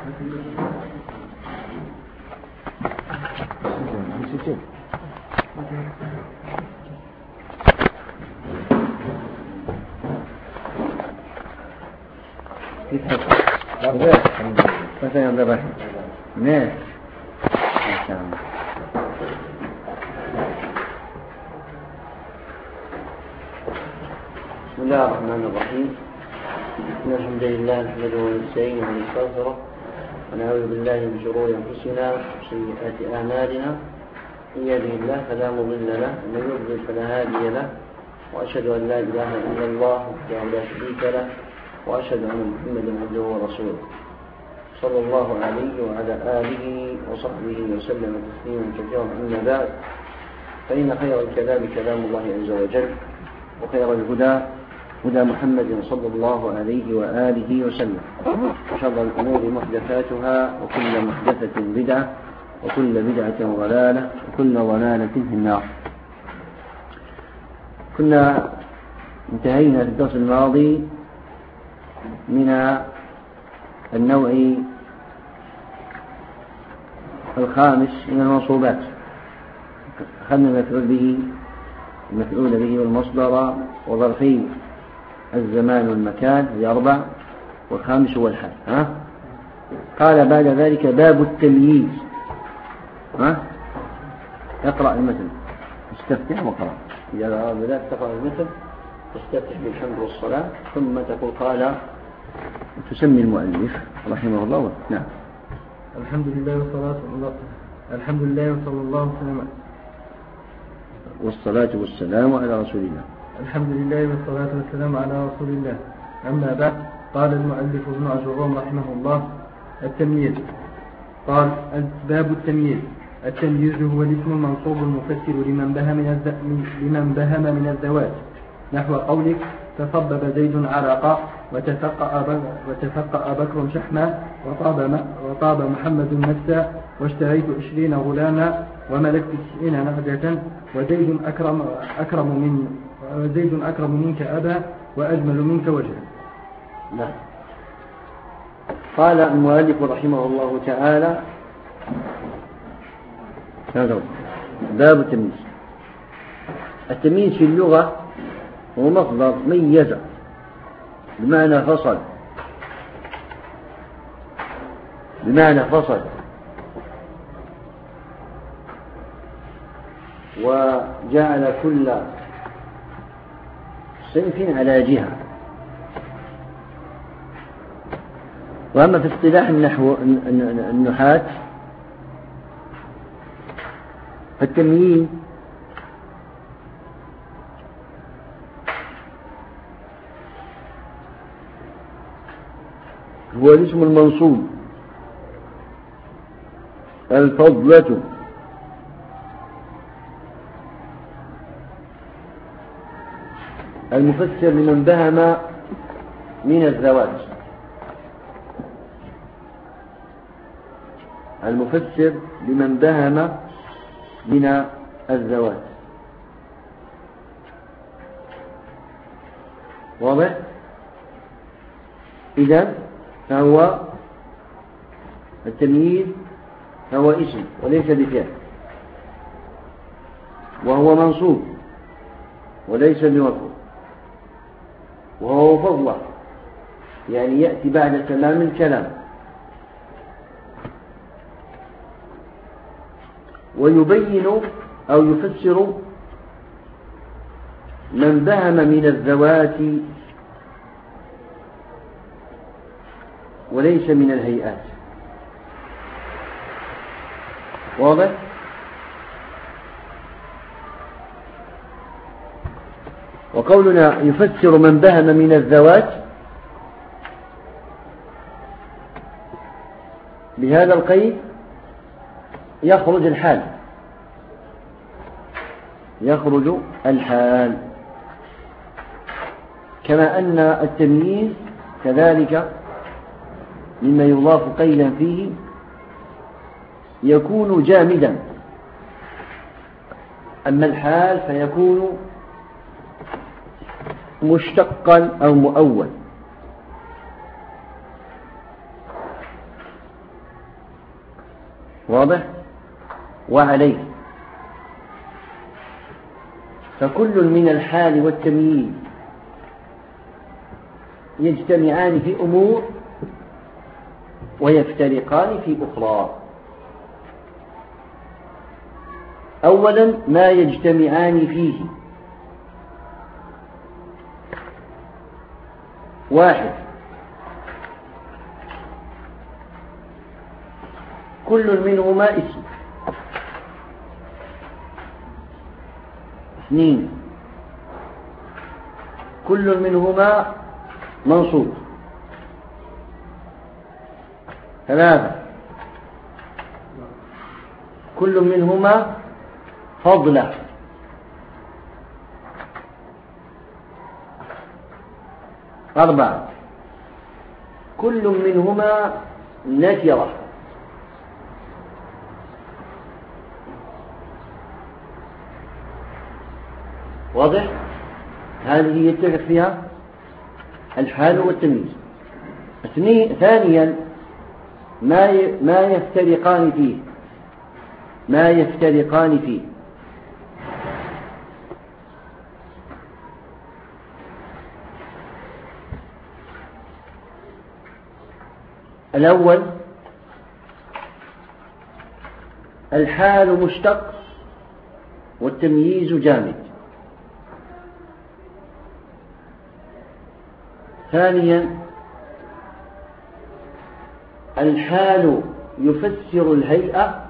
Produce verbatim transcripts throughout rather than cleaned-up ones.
بسم الله الرحمن الرحيم. إن الحمد لله نحمده ونستعينه ونستغفره ونعوذ بالله من شرور أنفسنا وسيئات أعمالنا. من يهده الله فلا مضل له ومن يضلل فلا هادي له، وأشهد أن لا إله إلا الله وحده لا شريك له، وأشهد أن محمدا عبده ورسوله صلى الله عليه وعلى آله وصحبه وسلم تسليما كثيرا. أما بعد، فإن خير الكلام كلام الله عز وجل، وخير الهدى هدى محمد صلى الله عليه وآله وسلم، وشر الأمور محدثاتها، وكل محدثة بدعة، وكل بدعة ضلالة، وكل ضلالة في النار. كنا انتهينا في الدرس الماضي من النوع الخامس من المنصوبات. أخذنا المفعول به المفعول به والمصدر وظرفي الزمان والمكان، هي أربع، والخامس هو الحال. ها؟ قال بعد ذلك باب التمييز. ها؟ اقرأ المثل، استفتح وقرأ. إذا بدأت تقرأ المثل تستفتح بالحمد والصلاة، ثم تقول قال تسمي المؤلف رحمه الله. نعم. الحمد لله والصلاة والله الحمد لله وصلى الله وسلم والصلاة والسلام على رسول الله. الحمد لله والصلاة والسلام على رسول الله. أما بعد، قال المؤلف ابن عجروم رحمه الله: التمييز. قال: باب التمييز. التمييز هو الاسم المنصوب المفسر لمن بهم من لمن بهم من الذوات، نحو قولك: تصبب زيد عرقا، وتفقأ بكر شحما، وطاب, وطاب محمد نفسا، واشتريت عشرين غلاما، وملكت تسعين نعجة، وزيد أكرم, أكرم, من وزيد أكرم منك أبا، وأجمل منك وجها. نعم. قال المؤلف رحمه الله تعالى: باب التمييز. التمييز في اللغة هو مصدر ميز بمعنى فصل، بمعنى فصل وجعل كل صنف على جهة. وأما في اصطلاح النحو النحاة فالتمييز هو الاسم المنصوب الفضلة المفسر لمن بهم من الذوات، المفسر لمن بهم من الذوات. واضح؟ إذن فهو التمييز هو اسم وليس بفعل، وهو منصوب وليس بمفعول، وهو فضلة يعني يأتي بعد تمام الكلام، ويبين أو يفسر من بهم من الذوات وليس من الهيئات. واضح؟ وقولنا يفسر من بهم من الذوات بهذا القيد يخرج الحال، يخرج الحال، كما أن التمييز كذلك مما يضاف قيلا فيه يكون جامدا، أما الحال فيكون مشتقا أو مؤول. واضح؟ وعليه. فكل من الحال والتمييز يجتمعان في أمور ويفترقان في أخرى. أولا ما يجتمعان فيه: واحد، كل منهما اسم. اثنين، كل منهما منصوب. ثلاثة، كل منهما فضلة. أربعة، كل منهما نكرة. واضح؟ هذه يتفق فيها الحال والتمييز. ثانيا ما ما يفترقان فيه ما يفترقان فيه الأول الحال مشتق والتمييز جامد. ثانيا الحال يفسر الهيئة،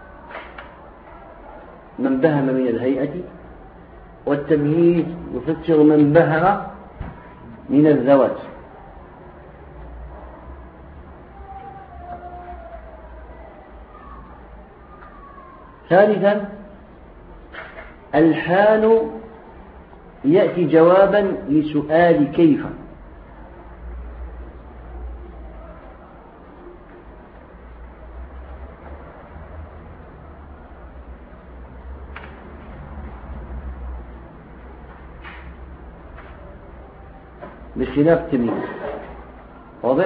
من بهم من الهيئة، والتمييز يفسر من بهم من الذوات. ثالثا الحال يأتي جوابا لسؤال كيف. بخلاف التمييز. واضح؟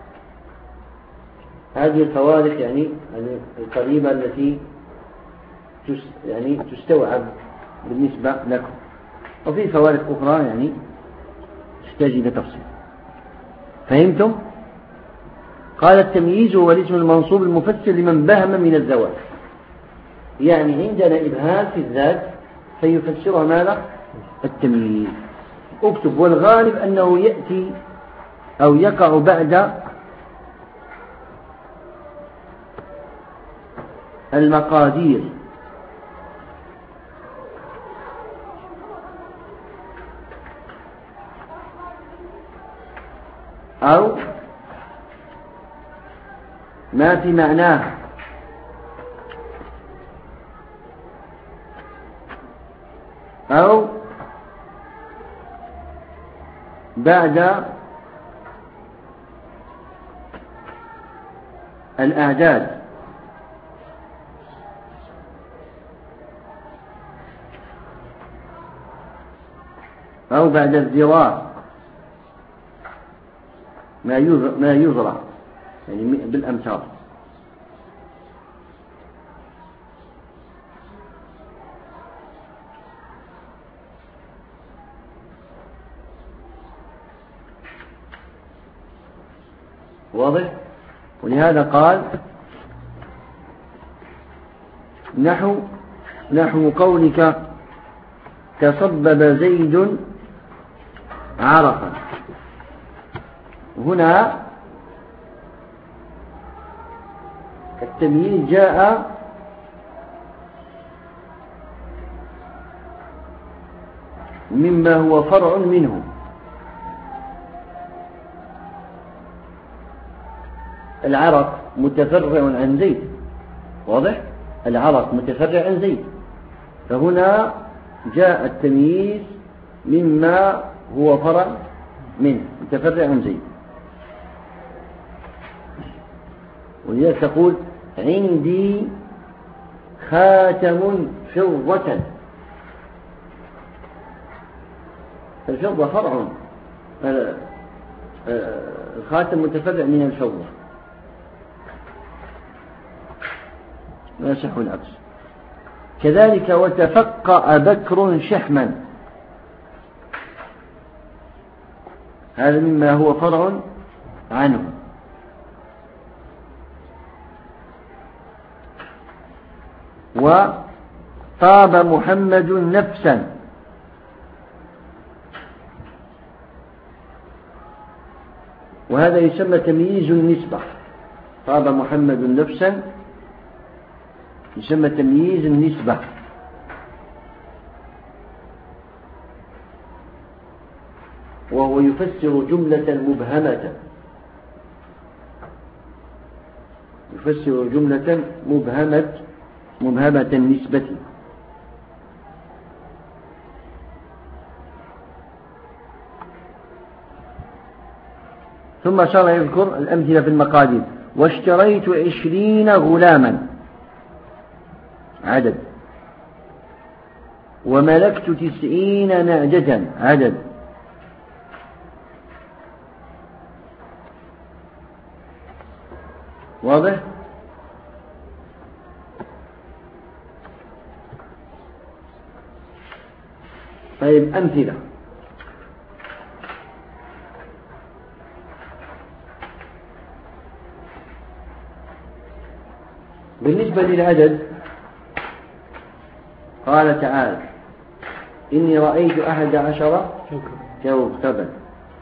هذه الفوارق يعني القريبة التي يعني تستوعب بالنسبة لكم، وفي فوارق أخرى يعني تحتاج إلى تفصيل. فهمتم؟ قال التمييز هو الاسم المنصوب المفسر لمن بهم من الذوات. يعني عندنا إبهام في الذات فيفسرها ماذا؟ التمييز. اكتب: والغالب أنه يأتي أو يقع بعد المقادير أو ما في معناه أو بعد الأعداد أو بعد الذراع، ما يزرع يعني بالأمثال. واضح؟ ولهذا قال نحو نحو قولك تصبب زيد عرقا. هنا التمييز جاء مما هو فرع منه. العرق متفرع عن زيد. واضح؟ العرق متفرع عن زيد، فهنا جاء التمييز مما هو فرع منه متفرع عن زيد. ولذلك تقول عندي خاتم فضة. الفضة فرع، الخاتم متفرع من الفضة. لا يصح العكس. كذلك وتفقأ بكر شحما، هذا مما هو فرع عنه. وطاب محمد نفسا، وهذا يسمى تمييز النسبة. طاب محمد نفسا يسمى تمييز النسبة، وهو يفسر جملة مبهمة، يفسر جملة مبهمة مبهمة النسبة. ثم شرع يذكر الأمثلة في المقادير. واشتريت عشرين غلاما عدد، وملكت تسعين نعجة عدد، واضح؟ طيب أمثلة. بالنسبة للعدد قال تعالى إني رأيت أحد عشر كوكبا،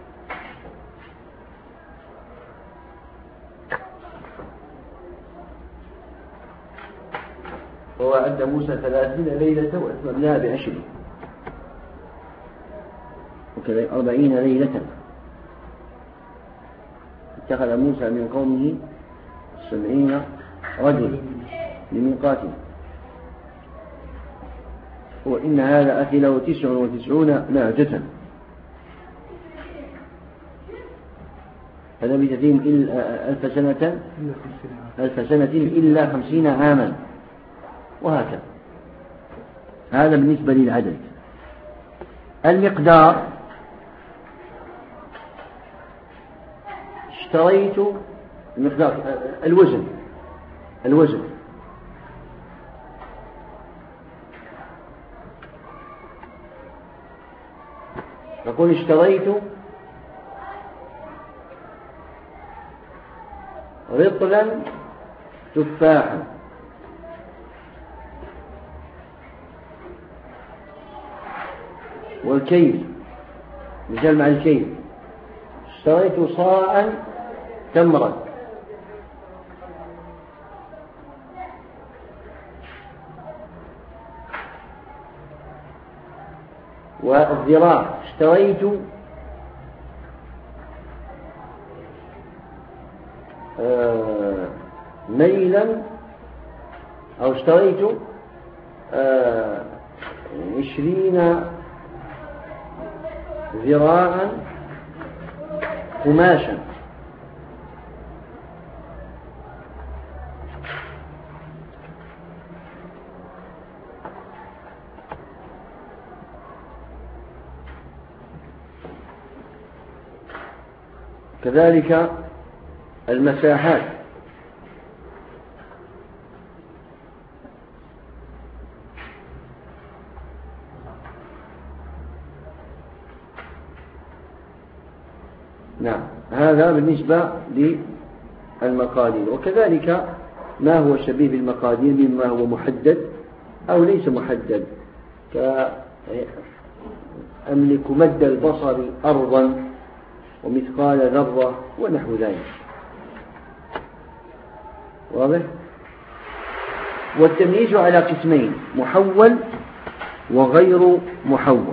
ووعد موسى ثلاثين ليلة وأتممناها بعشر، وكذلك أربعين ليلة. اتخذ موسى من قومه سبعين رجل لميقاته، وإن هذا أخي له تسع وتسعون نعجة فلبث فيهم ألف سنة ألف سنة إلا خمسين عاما، وهكذا. هذا بالنسبة للعدد. المقدار اشتريت المقدار الوزن الوزن نقول اشتريت رطلا تفاحا، والكيل مثال مع الكيل اشتريت صاعا تمرا، والذراع اشتريت آه ميلا أو اشتريت آه عشرين ذراعا قماشا. كذلك المساحات نعم، هذا بالنسبة للمقادير. وكذلك ما هو شبيه بالمقادير مما هو محدد أو ليس محدد، كأملك مد البصر أرضا ومثقال ذرة ونحو ذلك، واضح؟ والتمييز على قسمين: محول وغير محول.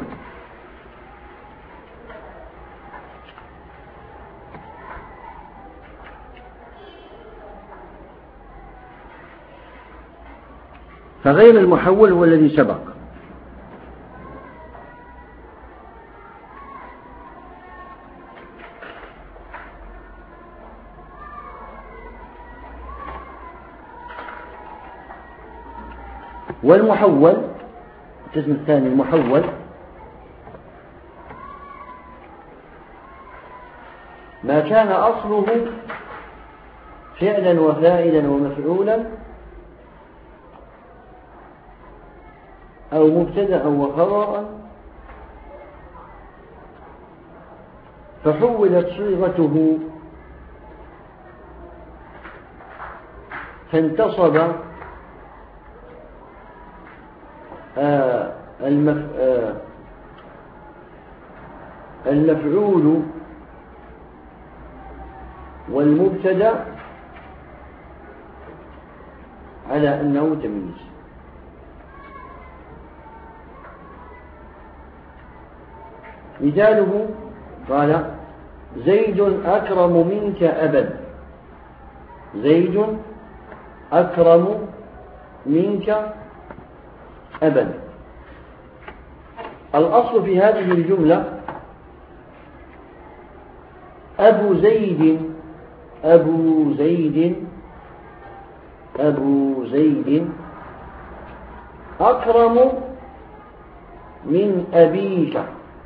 فغير المحول هو الذي سبق، والمحول القسم الثاني المحول ما كان أصله فعلا وفاعلا ومفعولا أو مبتدأ وخبرا فحولت صيغته فانتصب آه المف... آه المفعول والمبتدأ على أنه تمييز. مثاله قال زيد أكرم منك أبا. زيد أكرم منك أبا. الأصل في هذه الجملة أبو زيد أبو زيد أبو زيد أكرم من أبيك.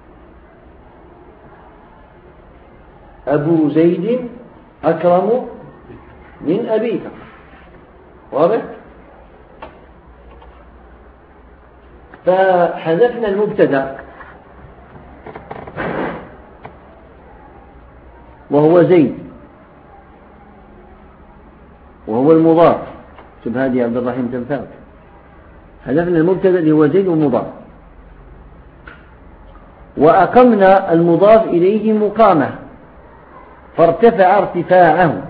أبو زيد أكرم من أبيك. واضح؟ فحذفنا المبتدأ وهو زيد وهو المضاف. شوف هذه عبد الرحيم تنفع. حذفنا المبتدأ اللي هو زيد والمضاف وأقمنا المضاف إليه مقامه فارتفع ارتفاعه.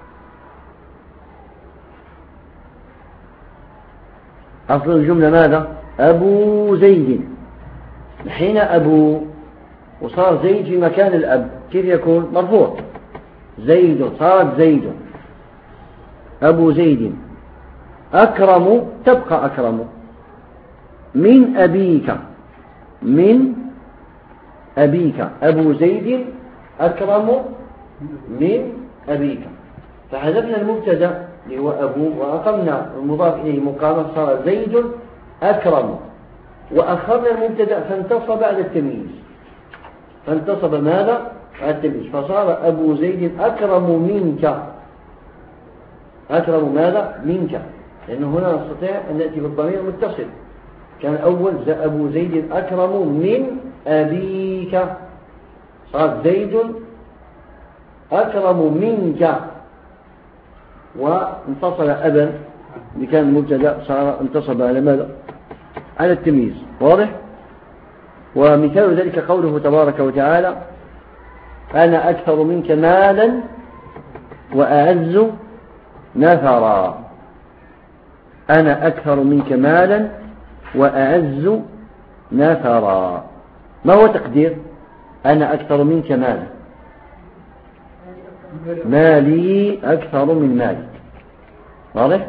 أصل الجملة ماذا؟ أبو زيد. حين أبو وصار زيد في مكان الأب كيف يكون؟ مرفوع. زيد صارت زيد. أبو زيد أكرم تبقى أكرم من أبيك. من أبيك. أبو زيد أكرم من أبيك. فحذفنا المبتدأ اللي هو أبو وأقمنا المضاف إليه مقاما صار زيد أكرم وأخرنا المبتدأ فانتصب على التمييز. فانتصب ماذا؟ على التمييز فصار أبو زيد أكرم منك. أكرم ماذا؟ منك. لأنه هنا نستطيع أن نأتي بالضمير متصل. كان أول أبو زيد أكرم من أبيك صار زيد أكرم منك وانتصل أبا بكان المبتدأ صار انتصب على ماذا؟ على التمييز. واضح؟ ومثال ذلك قوله تبارك وتعالى أنا أكثر منك مالا وأعز نفرا. أنا أكثر منك مالا وأعز نفرا. ما هو تقدير أنا أكثر منك مالا؟ مالي أكثر من مالك. واضح؟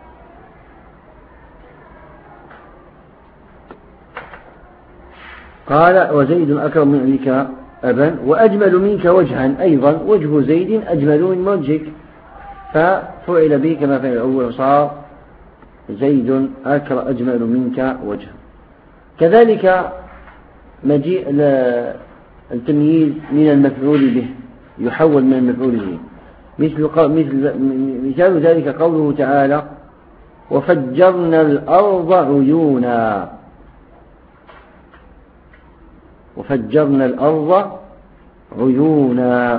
قال وزيد أكرم من أبيك أبا وأجمل منك وجها. أيضا وجه زيد أجمل من وجهك ففعل به كما فعل الأول صار زيد أكرم أجمل منك وجها. كذلك مجيء التمييز من المفعول به يحول من المفعول به مثل مثل مثال ذلك قوله تعالى وفجرنا الأرض عيونا. وفجرنا الأرض عيونا.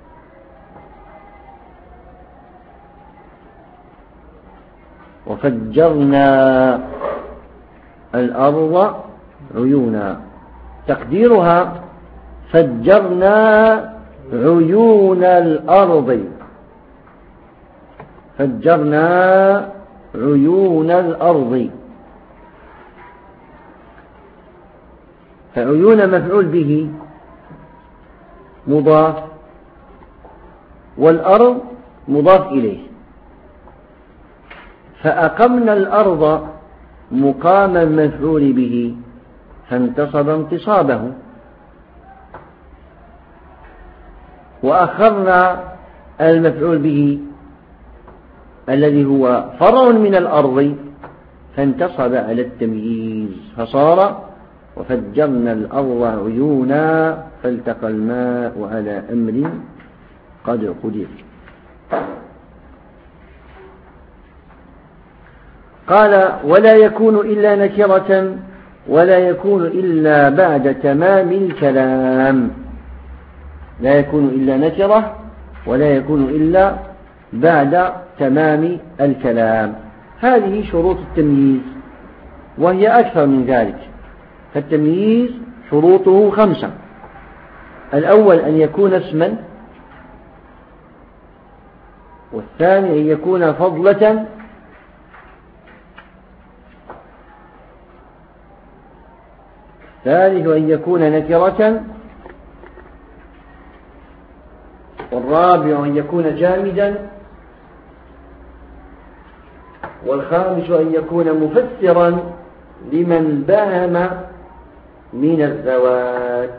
وفجرنا الأرض عيونا. تقديرها فجرنا عيون الأرض. فجرنا عيون الأرض. فعيون مفعول به مضاف والأرض مضاف إليه. فأقمنا الأرض مقام المفعول به فانتصب انتصابه. وأخرنا المفعول به الذي هو فرع من الأرض فانتصب على التمييز فصار وفجرنا الأرض عيونا فالتقى الماء على أمر قد قدر. قال ولا يكون إلا نكرة ولا يكون إلا بعد تمام الكلام. لا يكون إلا نكرة ولا يكون إلا بعد تمام الكلام. هذه شروط التمييز، وهي أكثر من ذلك. فالتمييز شروطه خمسة. الأول أن يكون اسما، والثاني أن يكون فضلة، الثالث أن يكون نكرة، والرابع أن يكون جامدا، والخامس أن يكون مفسرا لمن بهم من الذوات.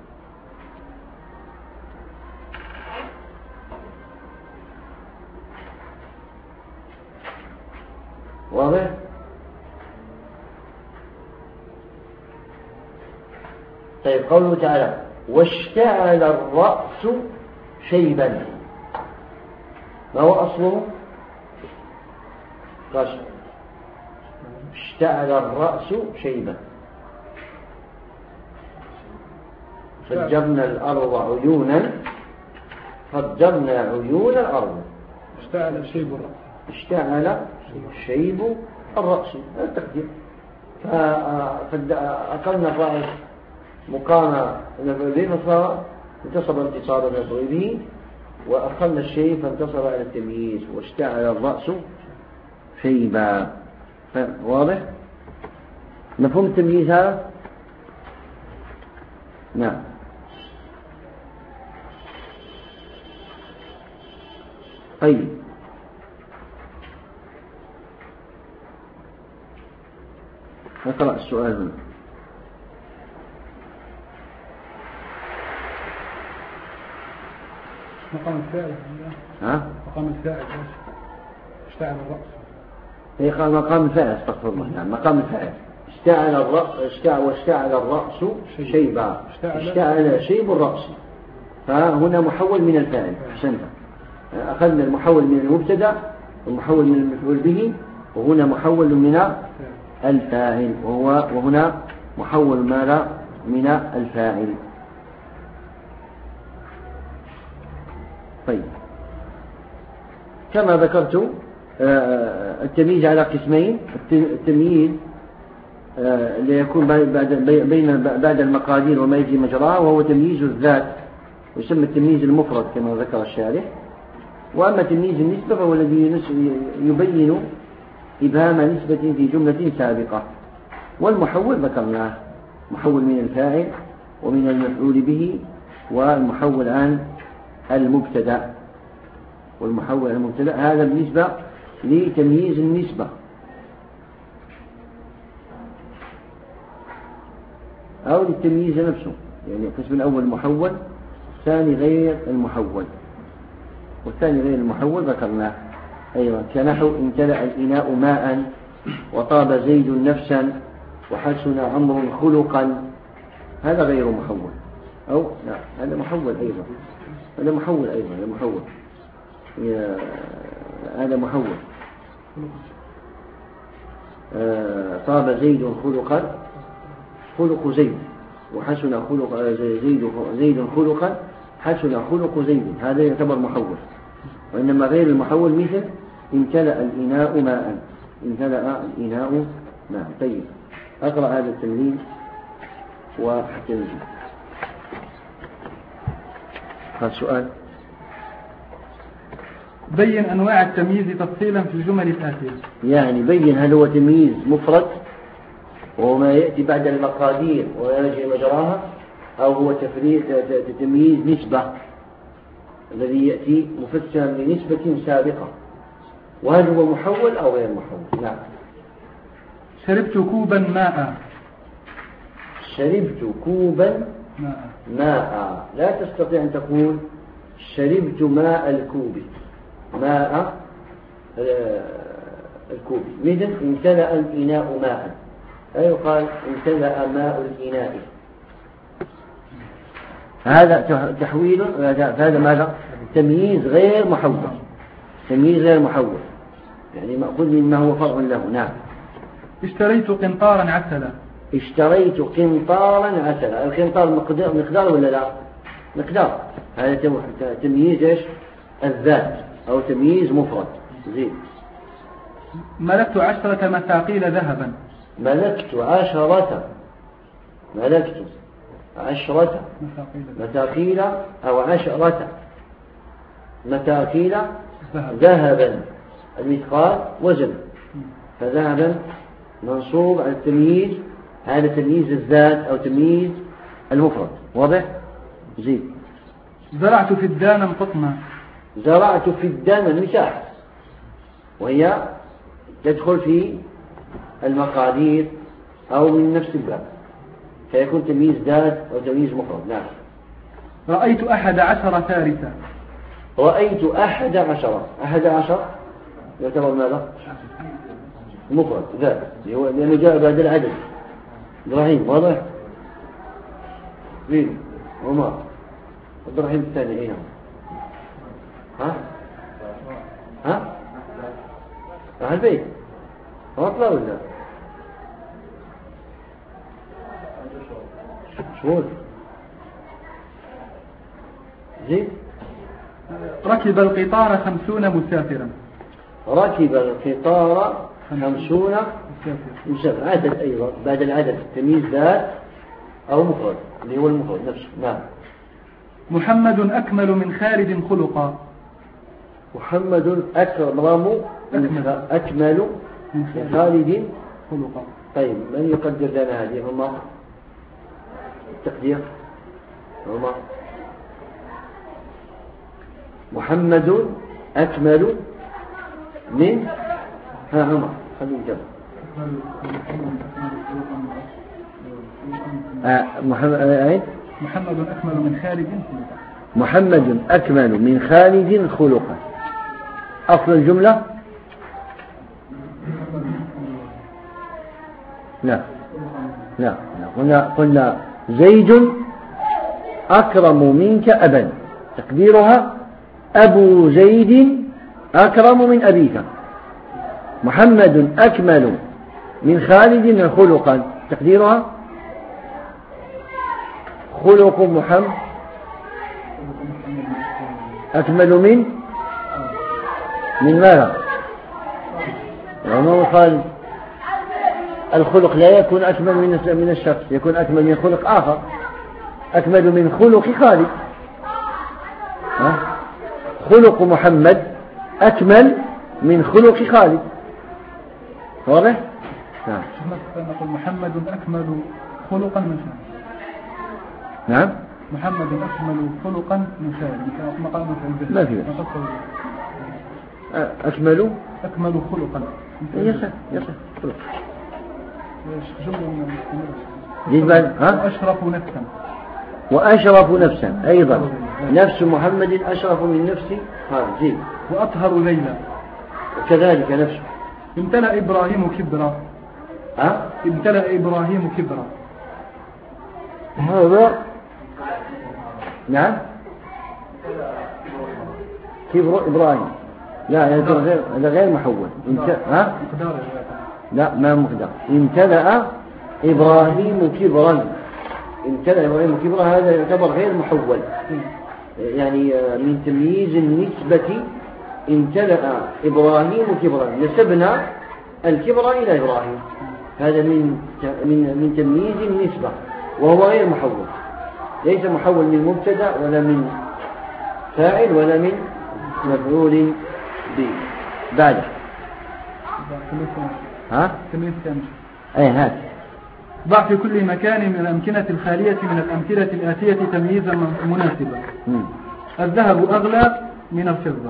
واضح؟ طيب، قوله تعالى واشتعل الرأس شيبا، ما هو أصله؟ قال اشتعل الرأس شيبا. فجرنا الأرض عيونا، فجرنا عيون الأرض. اشتعل شيب الرأس، اشتعل شيب الرأس، هذا التقدير. فأقلنا الرأس مقام به فصار انتصب انتصابا به، وأقلنا الشيب فانتصب على التمييز. واشتعل الرأس شيبا. واضح؟ مفهوم التمييز هذا؟ نعم. طيب، نقرأ السؤال هنا. مقام الفاعل. ها؟ مقام الفاعل اشتعل الرأس. هي قال مقام الفاعل، استغفر الله. نعم، مقام الفاعل. اشتعل الرأس، اشتعل واشتعل الرأس شيبا. اشتعل شيب الرأس، فهنا محول من الفاعل. أحسنت. أخذنا المحول من المبتدأ والمحول من المفعول به، وهنا محول من الفاعل، وهو وهنا محول ماذا من الفاعل. طيب، كما ذكرت التمييز على قسمين. التمييز ليكون بين بعد المقادير وما يجري مجراه، وهو تمييز الذات، ويسمى التمييز المفرد كما ذكر الشارح. وأما تمييز النسبة فهو الذي يبين إبهام نسبة في جملة سابقة. والمحول ذكرناه، محول من الفاعل ومن المفعول به، والمحول عن المبتدأ، والمحول عن المبتدأ. هذا بالنسبة لتمييز النسبة. أو للتمييز نفسه، يعني القسم الأول محول، الثاني غير المحول، والثاني غير المحول ذكرناه أيضا. كنحو امتلأ الإناء ماء، وطاب زيد نفسا، وحسن عمرو خلقا. هذا غير محول. أو لا، هذا محول أيضا، هذا محول أيضا، هذا محول، هذا محول. آه طاب زيد خلقا، خلق زيد، وحسن خلق زيد زيد خلقا، حسن خلق زيد. هذا يعتبر محول. وإنما غير المحول مثل امتلأ الإناء ماء، امتلأ الإناء ماء. طيب، أقرأ هذا التمرين وحتى نجيب. هذا السؤال: بين أنواع التمييز تفصيلا في الجمل الآتية. يعني بين هل هو تمييز مفرد وهو ما يأتي بعد المقادير ويجري مجراها، أو هو تمييز نسبة الذي يأتي مفسرا لنسبة سابقة، وهل هو محول أو غير محول. نعم. شربت كوبا ماء. شربت كوبا ماء. ماء. لا تستطيع أن تقول شربت ماء الكوب، ماء الكوب. مثل امتلأ الإناء ماء، لا يقال امتلأ ماء الإناء. هذا تحويل، هذا ماذا؟ تمييز غير محول، تمييز غير محول، يعني مأخوذ مما هو فرع له. نعم. اشتريت قنطارا عسلا. اشتريت قنطارا عسل. القنطار مقدار, مقدار ولا لا؟ مقدار. هذا تمييز إيش؟ الذات أو تمييز مفرد. زين. ملكت عشرة مثاقيل ذهبا. ملكت عشرة ملكت عشرة مثاقيل أو عشرة مثاقيل ذهبا. المثقال وزن، فذهبا منصوب على التمييز، هذا تمييز الذات أو تمييز المفرد. واضح؟ زين. زرعت في الدان قطنا. زرعت في الدان المساحة، وهي تدخل في المقادير أو من نفس الباب، فيكون تمييز ذات أو تمييز مفرد. نعم. رأيت أحد عشر فارسا. رأيت أحد عشر. أحد عشر يعتبر ماذا؟ مفرد ذات، لأنه جاء بعد العدد. إبراهيم. واضح؟ مين؟ عمر. إبراهيم الثاني أين؟ ها؟ ها؟ راح البيت. أطلع ولا؟ شو؟ زين. ركب القطار خمسون مسافرا. ركب القطار خمسون مسافرا. عدد أيضا بعد العدد تمييز ذات أو مفرد، اللي هو المفرد نفسه. نعم. محمد أكمل من خالد خلقا. محمد أكرم أكمل, أكمل من خالد خلقا. طيب، من يقدر لنا هذه؟ عمر. التقدير عمر. محمد أكمل من ها عمر خلينا نجرب. آه محمد أي محمد أكمل من خالد خلقا. محمد أكمل من خالد خلقا. أصل الجملة لا لا قلنا قلنا زيد أكرم منك أبا، تقديرها أبو زيد أكرم من أبيك. محمد أكمل من خالد خلقا، تقديرها خلق محمد أكمل من من ماذا؟ عمر خالد. الخلق لا يكون أكمل من من الشخص، يكون أكمل من خلق آخر. أكمل من خلق خالد. ها؟ خلق محمد أكمل من خلق خالد. واضح؟ نعم. نقول محمد أكمل خلقا من خالد. نعم. محمد أكمل خلقا من خالد. ما في. أكمل أكمل خلقا. يسأل يسأل خلق. جملة وأشرف نفسا. وأشرف نفسا أيضا. نفس محمد أشرف من نفس خالد. زين. وأطهر ليلى. كذلك نفسه. امتلأ إبراهيم كبرا. ها؟ امتلأ إبراهيم كبرا. هذا نعم. كبر إبراهيم. لا هذا غير هذا غير محول. امت... ها؟ لا ما مقدار. امتلأ إبراهيم كبرا. امتلأ إبراهيم كبرا هذا يعتبر غير محول، يعني من تمييز النسبة. امتلأ إبراهيم كبرا، نسبنا الكبر إلى إبراهيم، هذا من من من تمييز النسبة، وهو غير محول، ليس محول من مبتدأ ولا من فاعل ولا من مفعول به. بعد ها أي هات. ضع في كل مكان من الأمكنة الخالية من الأمثلة الآتية تمييزا مناسبا. الذهب أغلى من الفضة.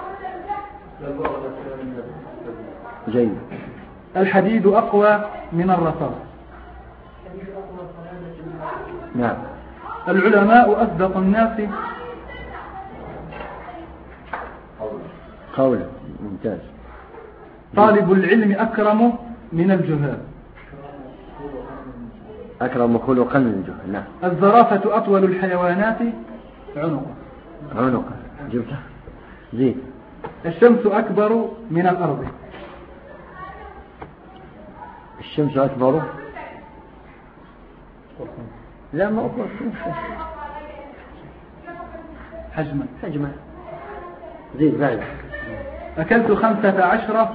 جيد. الحديد أقوى من الرصاص. نعم. العلماء أصدق الناس قولا. ممتاز. طالب العلم أكرم من الجهال. أكرم خلقا من الجهال. نعم. الزرافة أطول الحيوانات عنقا. عنقا. جبتها. زين. الشمس أكبر من الأرض. الشمس أكبر لا ما أقول حجما حجما. زيد بعد. أكلت خمسة عشر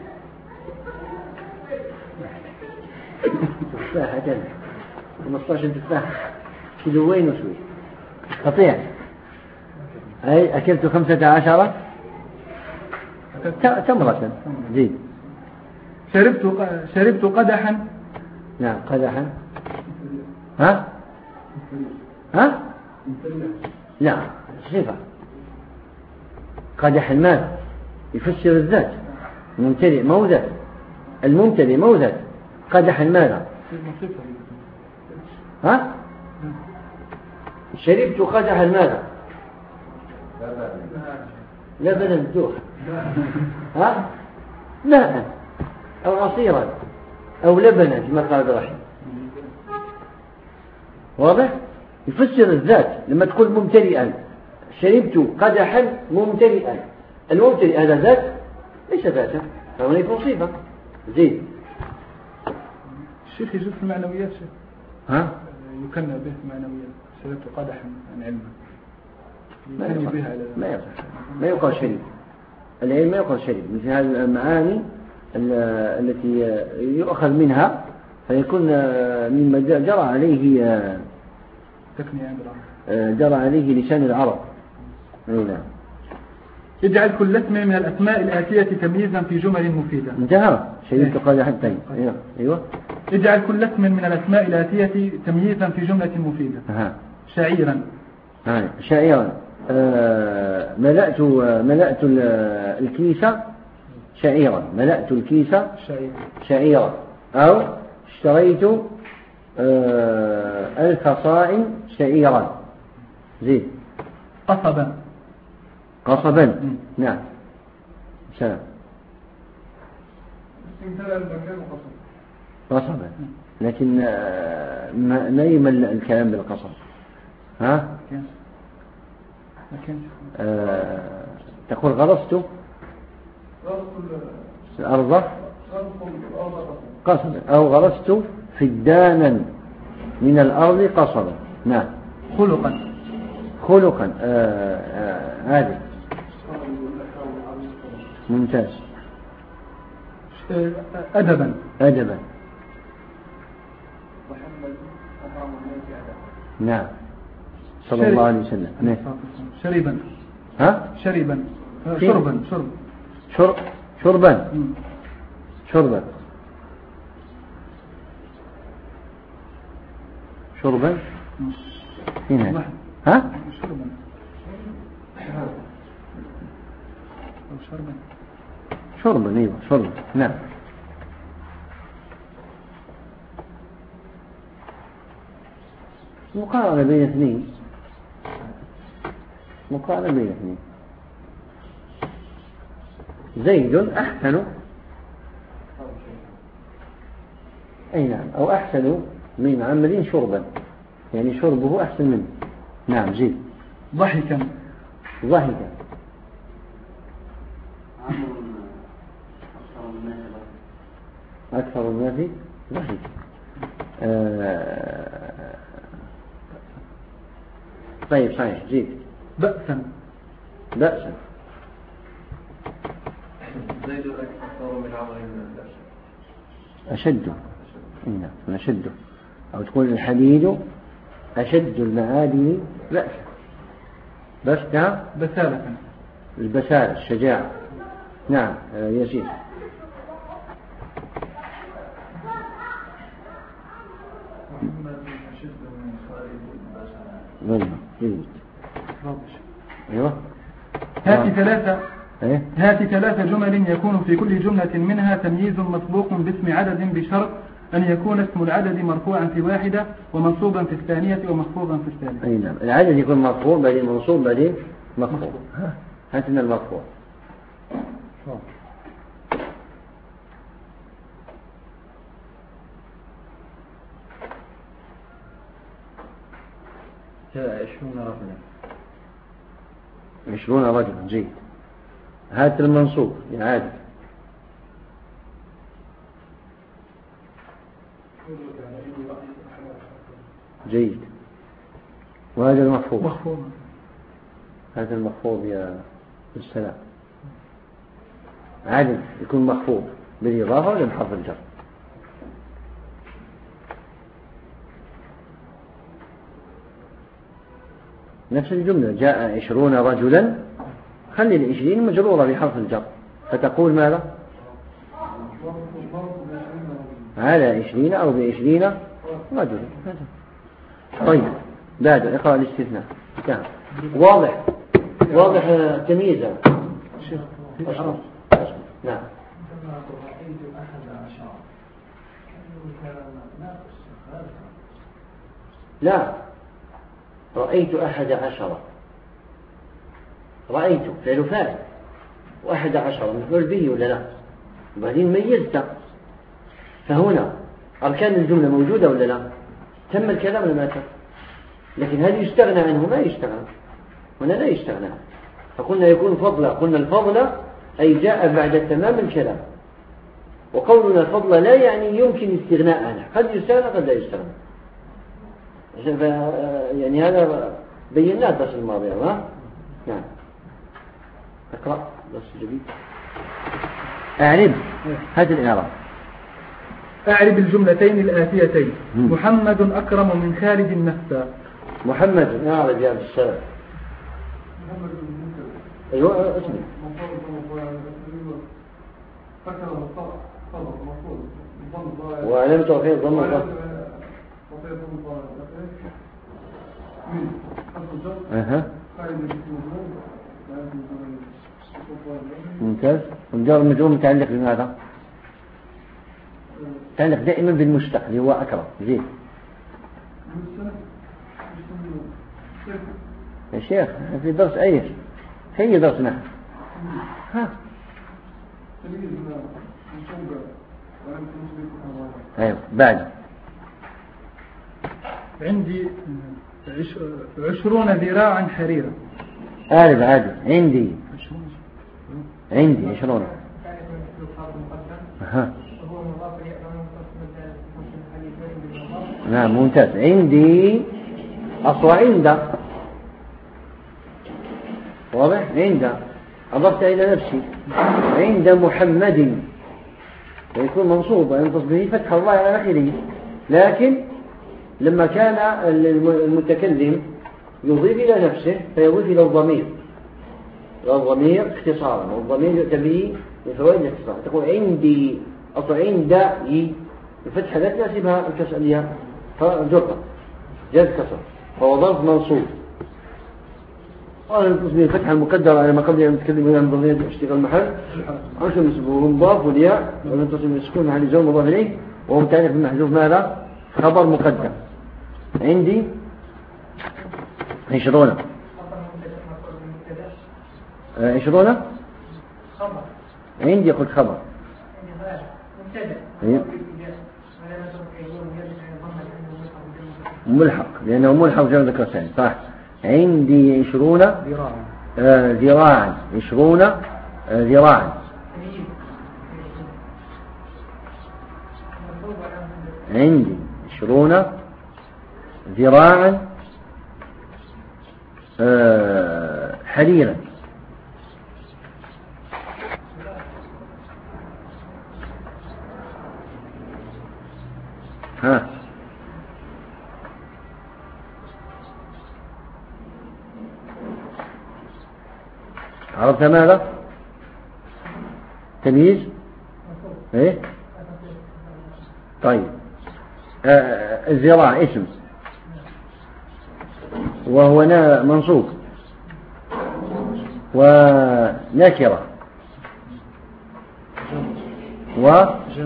تفاحة جنة خمسطعش تفاحة كيلوين وشوي قطيع. أي أكلت خمسة عشر تمرة. زيد. شربت شربت قدحا. نعم قدحا. ها ها لا صفة. قدح المال يفسر الذات. ممتلئ مو ذات. الممتلئ مو ذات. قدح المال. ها شربت قدح المال. لبنا الدوح. ها ماء أو عصيرا أو لبنا كما قال عبد الرحيم. واضح؟ يفسر الذات لما تقول ممتلئا. شربت قدحا ممتلئا. الممتلئ هذا ذات ليس ذاتا فهنا يكون صفة. زيد. الشيخ يجوز في المعنويات شيخ. ها يكنى به في المعنويات. شربت قدحا عن علم ما يقال ما يقال ما يقال شريف. العلم ما يقال شريف. مثل هذه المعاني التي يؤخذ منها فيكون مما جرى عليه جرى عليه لسان العرب. نعم. اجعل كل اسم من الأسماء الآتية تمييزا في جمل مفيدة. انتهى. شريف قال حتى أيوة. أيوة. اجعل كل اسم من الأسماء الآتية تمييزا في جملة مفيدة. أه. شعيرا. أه. شعيرا. آه ملأت ملأت الكيسة شعيرا. ملأت الكيسة شعيرا. أو اشتريت آه ألف صاع شعيرا. زين. قصبا. قصبا. م. نعم. سلام. قصبا. لكن آه ما يمل الكلام بالقصب. ها آه تقول غرست الأرض قصبا أو غرست فدانا من الأرض قصبا. نعم. خلقا. خلقا. آه آه هذه ممتاز. أدبا. أدبا. نعم صلى الله عليه وسلم. نعم. شربا. ها شربا. شربا. شرب. شرب. شربا. شربا. شربا. هنا. ها شربا. أو شربا. شربا. ايوه شربا. نعم. مقارنة بين اثنين. مقارنة بين اثنين. زيد أحسن. أي نعم. أو أحسن من عمل شربا يعني شربه أحسن منه. نعم. زيد. ضحكا. ضحكا. أكثر الناس ضحك. آه طيب صحيح. زيد. بأسا. بأسا. زيد أكثر من عمر من البأس. أشد. نعم أشد. أو تقول الحديد أشد المعادن بأسا. بسها بسالة. البسالة الشجاعة. نعم يزيد. أيوة. هات ثلاثة إيه؟ هات ثلاث جمل يكون في كل جملة منها تمييز مسبوق باسم عدد بشرط أن يكون اسم العدد مرفوعا في واحدة ومنصوبا في الثانية ومخفوضا في الثالثة. أي نعم. العدد يكون مرفوع بعدين منصوب بعدين مخفوض. هات لنا المرفوع. عشرون رجلا. عشرون رجلا. جيد. هات المنصوب عادي. جيد. وهذا المخفوض مخفوض. هذا المخفوض يا السلام عادل يكون مخفوض بالإضافة ولا بحرف الجر؟ نفس الجملة جاء عشرون رجلا، خلي العشرين مجرورة بحرف الجر فتقول ماذا؟ على عشرين أو بعشرين رجلا. طيب بعد اقرأ الاستثناء. واضح واضح تمييزا. نعم. لا رأيت أحد عشر، رأيت فعل فاعل وأحد عشر مفعول به ولا لا؟ وبعدين ميزت، فهنا أركان الجملة موجودة ولا لا؟ تم الكلام ولا ما تم؟ لكن هل يستغنى عنه؟ ما يستغنى، هنا لا يستغنى. فقلنا يكون فضلا، قلنا الفضل أي جاء بعد تمام الكلام، وقولنا الفضل لا يعني يمكن استغناء عنه، قد يستغنى قد لا يستغنى. يعني هذا بيناه الدرس الماضي. ها نعم. اقرأ درس جديد. أعرب هذه الإعراب. أعرب الجملتين الآتيتين. مم. محمد أكرم من خالد نفسا. محمد أعرب يا عبد السلام. أيوة اسمي. وعلمت وفيه ضم الله. أها ممتاز. والجار المجرور متعلق بماذا؟ متعلق دائما بالمشتق اللي هو أكرم. زين يا شيخ في درس أيش هي درس نحن. ها أيوة بعد. عندي عشرون ذراعا حريرا. أعرف عادي. عندي عندي عشرون. ها نعم ممتاز. عندي أصوى عند، واضح؟ عند أضفت إلى نفسي. عند محمد يكون منصوب وينتصب به فتح الله على آخره، لكن لما كان المتكلم يضيف إلى نفسه فيضيف إلى الضمير، الضمير اختصارا، والضمير يؤتى به من فوائد الاختصار. تقول عندي أو عندي الفتحة لا تناسبها الكسر لها فجرة جاز كسر، فهو ظرف منصوب. قال القسم الفتحة المقدرة على ما قبل أن نتكلم عن ضمير اشتغال المحل عشان نسبه مضاف والياء ونتصل بالسكون على زوم مضاف إليه وهو متعلق بالمحذوف ماذا؟ خبر مقدم. عندي عشرون. عشرون عندي قلت خبر ملحق لأنه ملحق جمع ذكر ثاني صح. عندي عشرون ذراعا. عشرون ذراعا. عندي عشرون ذراعا حريرا. ها عرفت ماذا؟ تمييز ايه طيب. آه الذراع اسم وهو منصوب ونكرة و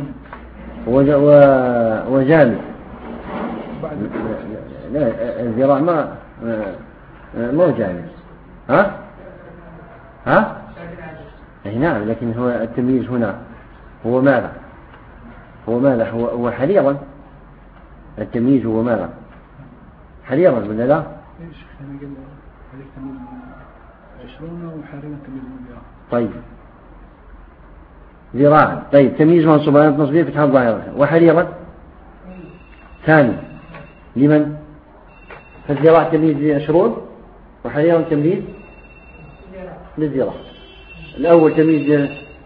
وجامد. لا الذراع ما ما هو جامد. ها ها اي نعم لكن هو التمييز هنا هو ماذا؟ هو ماذا؟ هو هو حريرا. التمييز هو ماذا؟ حريرا ولا لا؟ ايش انا قال هذا التمييز عشرون وحريرا تمييز ذراع. طيب ذراعا. طيب تمييز منصوب على التصريف فتح الظاهرة وحريرا ثاني لمن؟ فالذراع تمييز لعشرون وحرير تمييز للذراع. الأول تمييز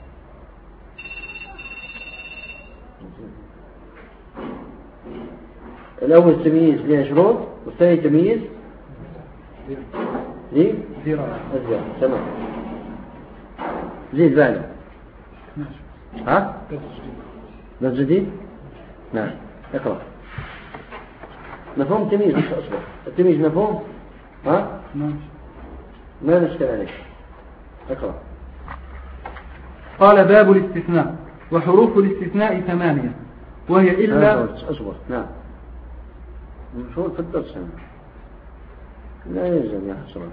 الأول تمييز لعشرون والثاني تمييز للذراع. تمام. زيد بالي. ها؟ درس جديد؟ نعم. اقرأ. مفهوم تمييز أصبر. التمييز مفهوم؟ ها؟ ما نشكل عليك. اقرأ. قال باب الاستثناء وحروف الاستثناء ثمانية وهي إلا أصبر. نعم. شو في الدرس هنا؟ لا يلزم يا حسران.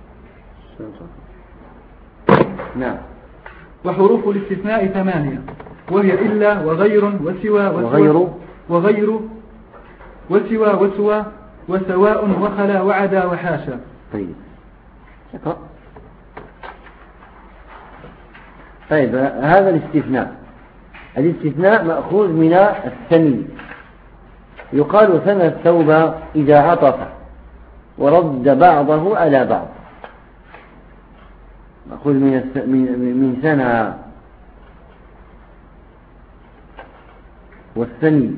نعم. وحروف الاستثناء ثمانية وهي إلا وغير وسوى وغير وغير وسوى وسوى وسواء وخلا وعدا وحاشا. طيب. اقرأ. طيب هذا الاستثناء الاستثناء مأخوذ من الثني. يقال ثنى الثوب إذا عطف ورد بعضه على بعض. مأخوذ من من ثنى والثني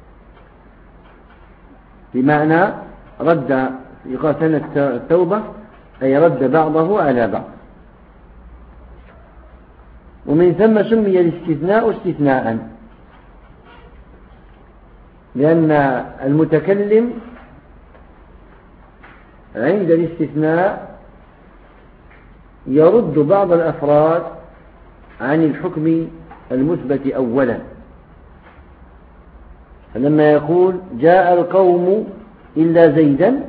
بمعنى رد. يقال ثنى الثوب أي رد بعضه على بعض. ومن ثم سمي الاستثناء استثناء لأن المتكلم عند الاستثناء يرد بعض الأفراد عن الحكم المثبت أولا. فلما يقول جاء القوم إلا زيدا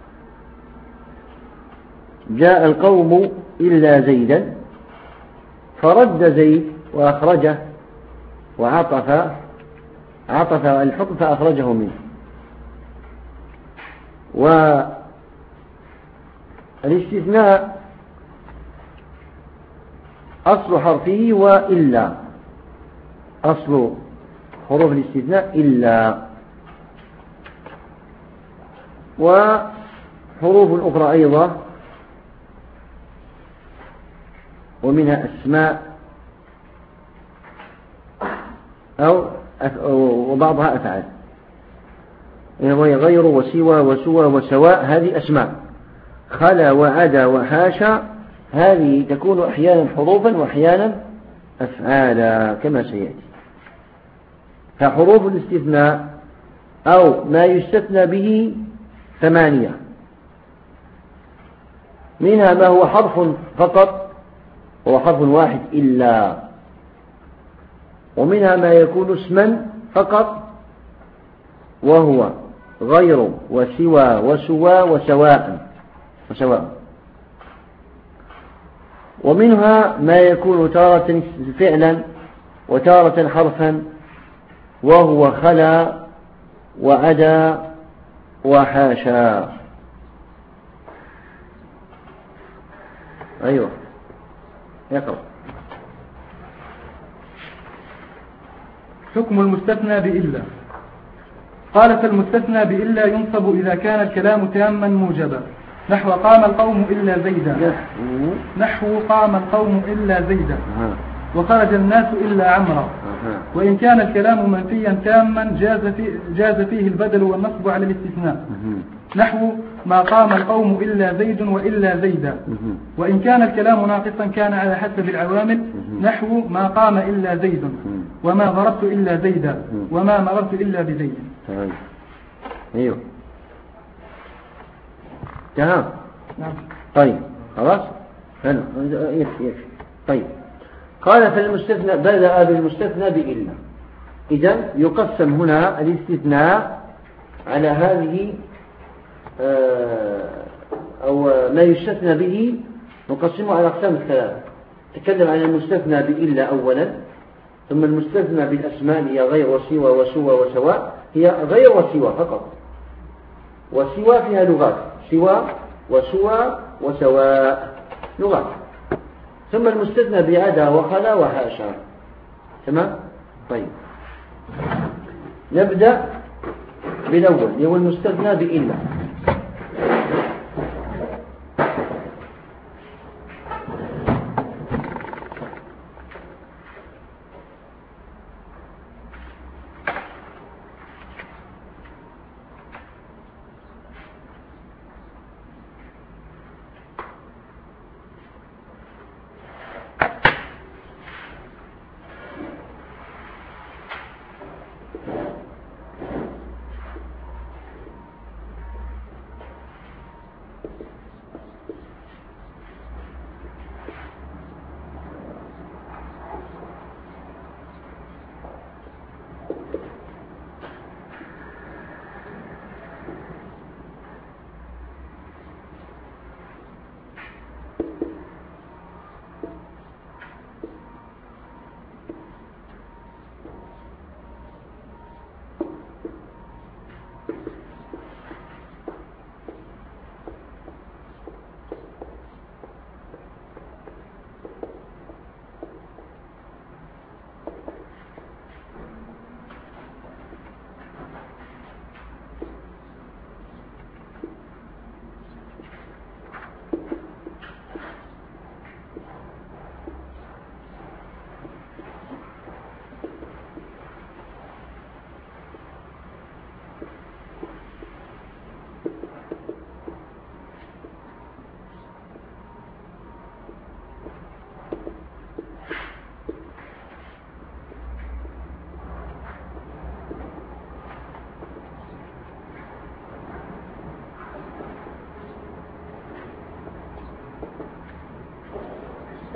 جاء القوم إلا زيدا فرد زيد وأخرجه وعطف عطف الحكم فأخرجه منه. والاستثناء أصل حرفه وإلا. أصل حروف الاستثناء إلا. وحروف أخرى أيضا ومنها أسماء أو وبعضها أفعال وهي غير وسوى وسوى وسواء. هذه أسماء. خلا وعدا وحاشا هذه تكون أحيانا حروفا وأحيانا أفعالا كما سيأتي. فحروف الاستثناء أو ما يستثنى به ثمانية. منها ما هو حرف فقط وهو حرف واحد إلا. ومنها ما يكون اسما فقط وهو غير وسوى وسوى وسواء وسواء. ومنها ما يكون تارة فعلا وتارة حرفا وهو خلا وعدا وحاشا. أيوة يقرأ. حكم المستثنى بإلا. قال فالمستثنى بإلا ينصب إذا كان الكلام تاما موجبا نحو قام القوم إلا زيدا نحو قام القوم إلا زيدا وخرج الناس إلا عمرا. وإن كان الكلام منفيا تاما جاز, في جاز فيه البدل والنصب على الاستثناء نحو ما قام القوم إلا زيد وإلا زيدا. وإن كان الكلام ناقصا كان على حسب العوامل نحو ما قام إلا زيد وما ضربت إلا زيدا وما مررت إلا بزيد. أيوه تمام. نعم. طيب خلاص حلو يكفي يكفي. طيب قال فالمستثنى بدأ بالمستثنى بإلا. إذن يقسم هنا الاستثناء على هذه أو ما يستثنى به نقسمه على أقسام الثلاثة. تكلم عن المستثنى بإلا أولا ثم المستثنى بالأسماء هي غير وسوى وسوى وسواء. هي غير وسوى فقط وسوى فيها لغات سوى وسوى وسواء لغات. ثم المستثنى بعدا وخلا وحاشا. تمام. طيب نبدأ بالأول هو المستثنى بإلا.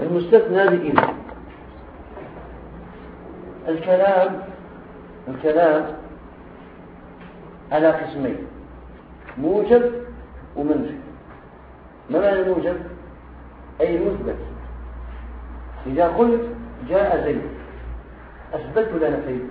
والمستثنى بإذن. الكلام الكلام على قسمين: موجب ومنفي. ما معنى الموجب؟ أي مثبت. إذا قلت جاء زيد أثبت ولا نفيت؟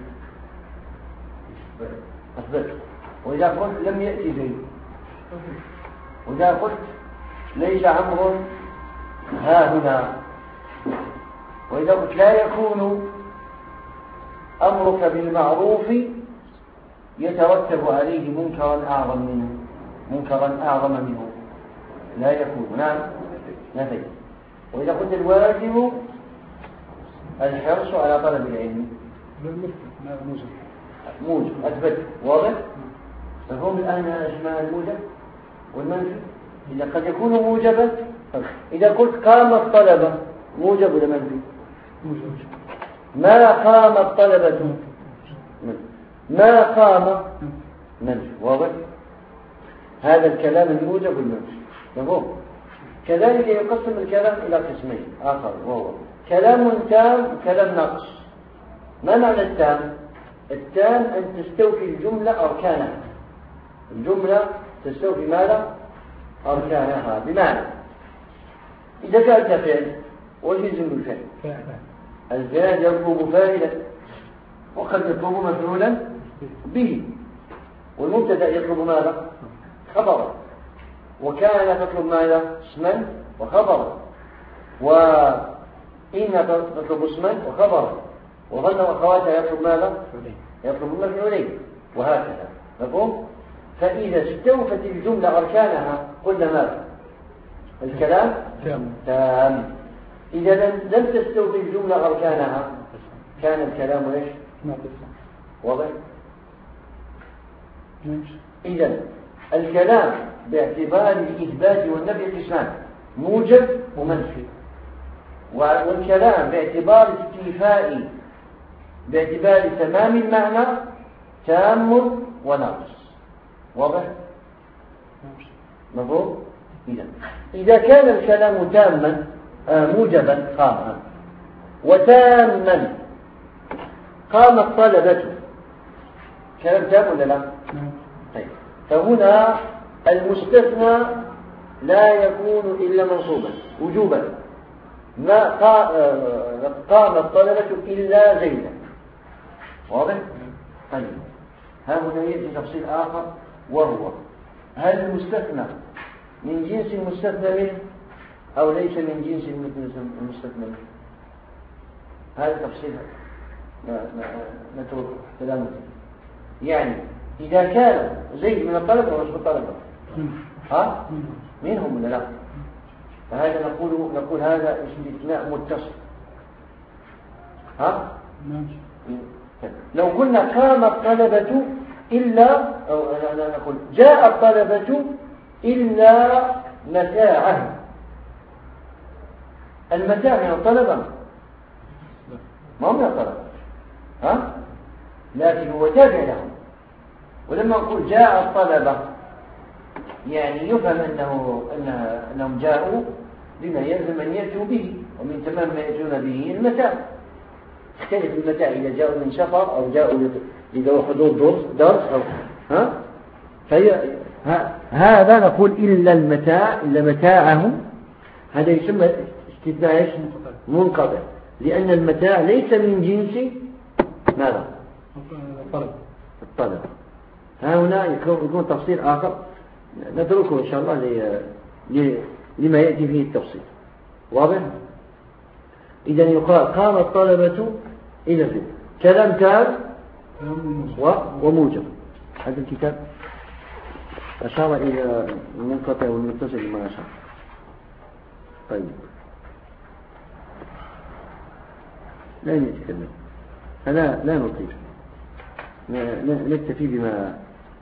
أثبت. وإذا قلت لم يأتي زيد، وإذا قلت ليس عمرو ها هنا، وإذا قلت لا يكون أمرك بالمعروف يترتب عليه منكرا أعظم منه منكرا أعظم منه لا يكون. نعم نفي. وإذا قلت الواجب الحرص على طلب العلم موجب أثبت. واضح؟ فهم الآن أجمع الموجب والمنفي. إذا قد يكون موجبا، إذا قلت قام الطلبة موجب ولا منفي؟ ما قام الطلبة ما قام منفي. واضح؟ هذا الكلام الموجب والمنفي. مفهوم؟ كذلك يقسم الكلام إلى قسمين آخر، وهو كلام تام وكلام ناقص. ما معنى التام؟ التام أن تستوفي الجملة أركانها. الجملة تستوفي ماذا؟ أركانها. بمعنى إذا كانت فعل وش يلزم الفعل؟ الفعل يطلب فاعلا، وقد يطلب مفعولا به، والمبتدأ يطلب ماذا؟ خبرا، وكان تطلب ماذا؟ اسما وخبرا، وإن تطلب اسما وخبرا، وظن وأخواتها يطلب ماذا؟ يطلب المفعولين، وهكذا. مفهوم؟ فإذا استوفت الجملة أركانها قلنا ماذا؟ الكلام تام. إذا لم تستوفي الجملة أركانها كان الكلام إيش؟ واضح؟ إذا الكلام باعتبار الإثبات والنفي قسمان: موجب ومنفي. والكلام باعتبار استيفاء باعتبار تمام المعنى تام وناقص. واضح؟ مفهوم؟ إذا إذا كان الكلام تاما موجبا قام، وتاما قام الطلبة، كلام تام ولا لا؟ طيب، فهنا المستثنى لا يكون إلا منصوبا وجوبا. ما قام الطلبة إلا زيدا. واضح؟ طيب، ها هنا يأتي تفصيل آخر، وهو هل المستثنى من جنس المستثنى منه أو ليس من جنس المستثنى منه؟ هذا تفصيل نترك كلامه. يعني إذا كان زيد من الطلبة أو مش من الطلبة؟ ها؟ منهم ولا لا؟ فهذا نقول نقول هذا استثناء متصل. ها؟ لو قلنا قام الطلبة إلا، أو لا نقول جاء الطلبة إلا متاعه. المتاع من الطلبة ما هو من الطلبة، ها؟ لكن هو تابع لهم. ولما نقول جاء الطلبة يعني يفهم أنه أنهم جاءوا بما يلزم أن يأتوا به، ومن تمام ما يأتون به المتاع. اختلف المتاع إذا جاءوا من سفر أو جاءوا لذو حضور درس أو ها فهي هذا نقول إلا المتاع إلا متاعهم، هذا يسمى استثناء منقطع، لأن المتاع ليس من جنس ماذا؟ الطلب. الطلب. ها هنا يكون تفصيل آخر ندركه إن شاء الله لما يأتي فيه التفصيل. واضح؟ إذا يقال قام الطلبة إلى ذلك كلام تام وموجب. هذا الكتاب أشار إلى المنقطع والمتصل ما أشار. طيب، لا نتكلم، لا لا نطيل، نكتفي بما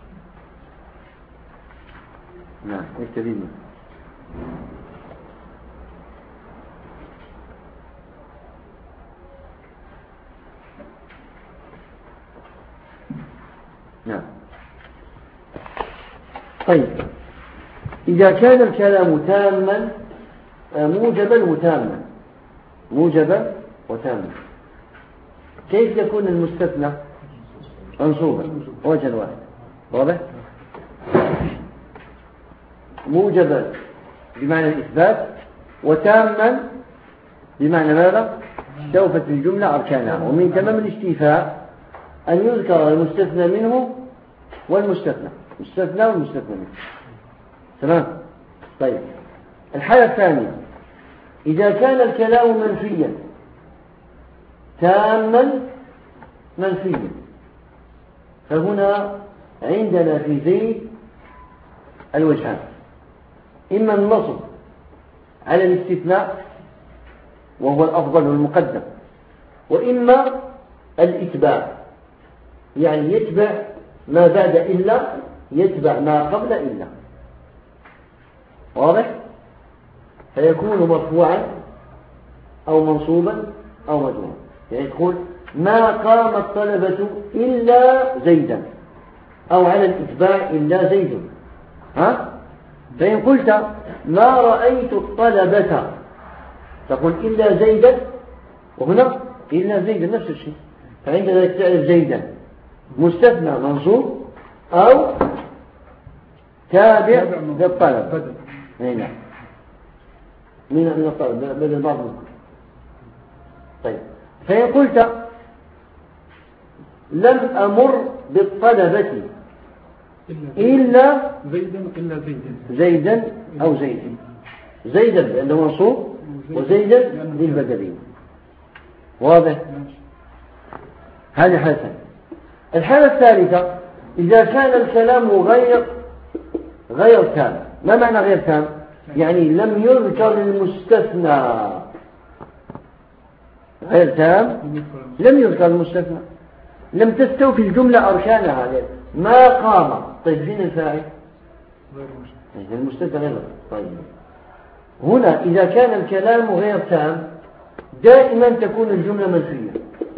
نعم نكتفي بما نعم. طيب، إذا كان الكلام تاما موجبا وتاما، موجبا وتاما. كيف يكون المستثنى منصوبا؟ وجه واحد واضح. موجبا بمعنى الإثبات، وتاما بمعنى ماذا؟ استوفت الجملة أركانها. ومن تمام الاستيفاء أن يذكر المستثنى منه والمستثنى، مستثنى والمستثنى منه. تمام. طيب الحالة الثانية، إذا كان الكلام منفيا تاما منفيا، فهنا عندنا في زيد الوجهان: إما النصب على الاستثناء وهو الأفضل والمقدم، وإما الإتباع، يعني يتبع ما بعد إلا، يتبع ما قبل إلا. واضح؟ فيكون مرفوعا أو منصوبا أو مجرورا. يعني يقول ما قام الطلبة إلا زيدا، أو على الإتباع إلا زيد. ها؟ فإن قلت ما رأيت الطلبة، تقول إلا زيدا، وهنا إلا زيدا نفس الشيء. فعند ذلك تعرف زيدا مستثنى منصوب أو تابع للطلب. نعم، من الطلب بدل بعض منكم. طيب فإن قلت لم أمر بالطلبة إلا زيدا إلا زيدا زيدا أو زيدا، زيدا لأنه منصوب وزيدا للبدلين. واضح؟ هذه حالة. الحالة الثالثة، إذا كان الكلام غير غير تام. ما معنى غير تام؟ يعني لم يذكر المستثنى. غير تام لم يذكر المستثنى، لم تستوفي الجملة أركانها. ما قام. طيب فين الفاعل؟ المستثنى غير. طيب هنا إذا كان الكلام غير تام دائما تكون الجملة منفية.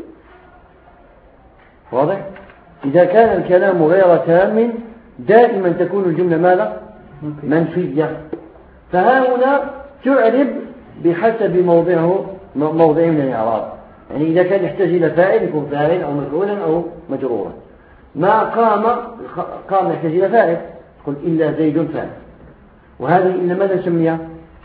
واضح؟ إذا كان الكلام غير تام دائما تكون الجملة ماذا؟ منفية. فها هنا تعرب بحسب موضعه موضع من الإعراب. يعني إذا كان يحتاج إلى فاعل يكون فاعل أو مفعولا أو مجرورا. ما قام قام يحتاج إلى فاعل، قل إلا زيد فاعل. وهذه إلا ماذا نسميها؟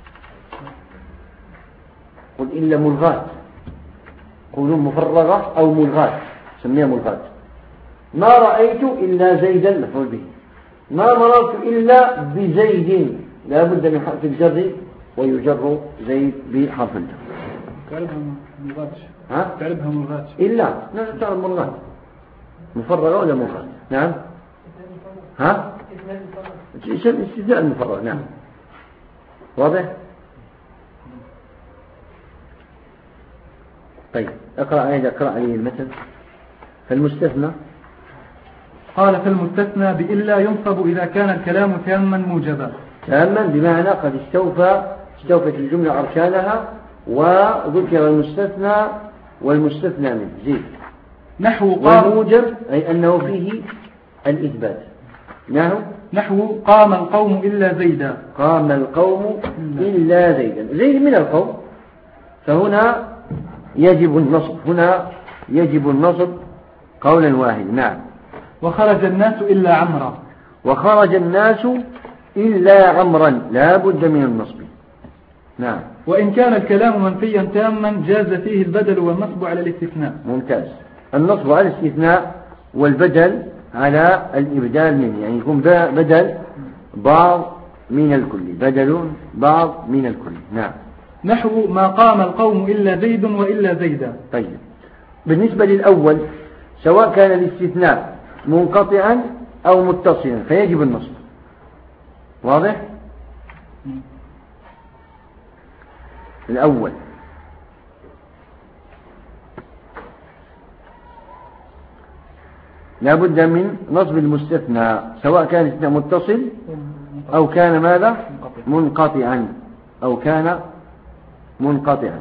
قل إلا ملغاة، قولوا مفرغة أو ملغاة، سميها ملغاة. ما رأيت إلا زيدا مفعول به. ما مررت إلا بزيد، لا بد من حرف الجر ويجر زيد بحرف الجر. تعرفها ملغاة؟ ها؟ تعرفها ملغاة؟ إلا نعم تعرف ملغاة، مفرغة ولا ملغاة؟ نعم. ها؟ استثناء المفرغ. نعم. واضح؟ طيب اقرأ عليه اقرأ عليه المثل. فالمستثنى قال فالمستثنى بإلا ينصب إذا كان الكلام تاما موجبا. تاما بمعنى قد استوفى استوفت الجملة أركانها وذكر المستثنى والمستثنى منه. زيد. نحو قام والموجب أي أنه فيه الإثبات. نحو نحو قام القوم إلا زيدا. قام القوم إلا زيدا. زيد من القوم، فهنا يجب النصب، هنا يجب النصب قولا واحدا. نعم. وخرج الناس إلا عمرا. وخرج الناس إلا عمرا، لا بد من النصب. نعم. وإن كان الكلام منفيا تاما جاز فيه البدل والنصب على الاستثناء. ممتاز. النصب على الاستثناء والبدل على الإبدال منه، يعني يكون بدل بعض من الكل، بدل بعض من الكل. نعم. نحو ما قام القوم إلا زيد وإلا زيدا. طيب بالنسبة للأول سواء كان الاستثناء منقطعا أو متصلا فيجب النصب. واضح؟ الأول لا بد من نصب المستثنى سواء كان الاستثناء متصل أو كان ماذا؟ منقطعا أو كان منقطعا.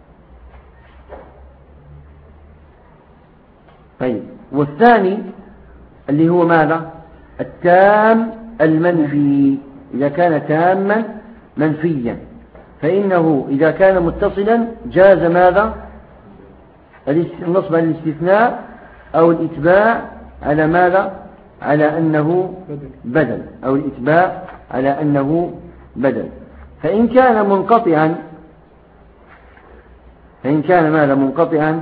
طيب والثاني اللي هو ماذا؟ التام المنفي، إذا كان تاما منفيا فإنه إذا كان متصلا جاز ماذا؟ النصب على الاستثناء أو الإتباع على ماذا؟ على أنه بدل، أو الإتباع على أنه بدل. فإن كان منقطعا فإن كان ماذا منقطعا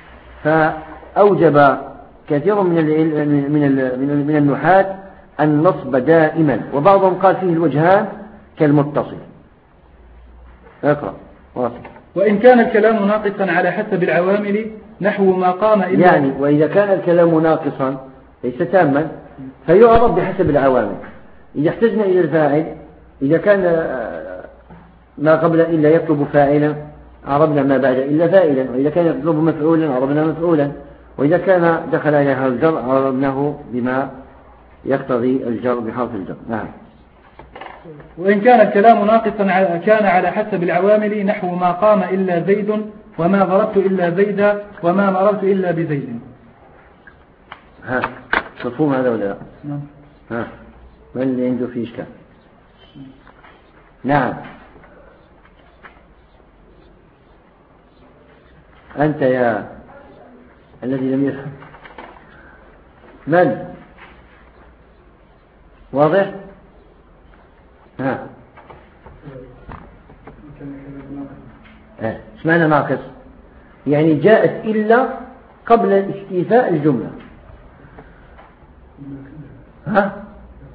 فأوجب كثير من من من النحاة النصب دائما، وبعضهم قال فيه الوجهان كالمتصل. اقرأ واصل. وإن كان الكلام ناقصا على حسب العوامل نحو ما قام إلا يعني وإذا كان الكلام ناقصا ليس تاما فيعرب بحسب العوامل. إذا احتجنا إلى الفاعل، إذا كان ما قبل إلا يطلب فاعلا عربنا ما بعد إلا فاعلا، وإذا كان يطلب مفعولا عربنا مفعولا، وإذا كان دخل عليها الجر عربناه بما يقتضي الجر بحرف الجر. نعم. وإن كان الكلام ناقصا كان على حسب العوامل نحو ما قام إلا زيد وما ضربت إلا زيدا وما مررت إلا بزيد. ها مفهوم هذا ولا لا؟ نعم. ها من اللي عنده فيه إشكال؟ نعم. أنت يا الذي لم يفهم. من؟ واضح؟ ها ايش معنى ناقص؟ يعني جاءت إلا قبل استيفاء الجملة. ها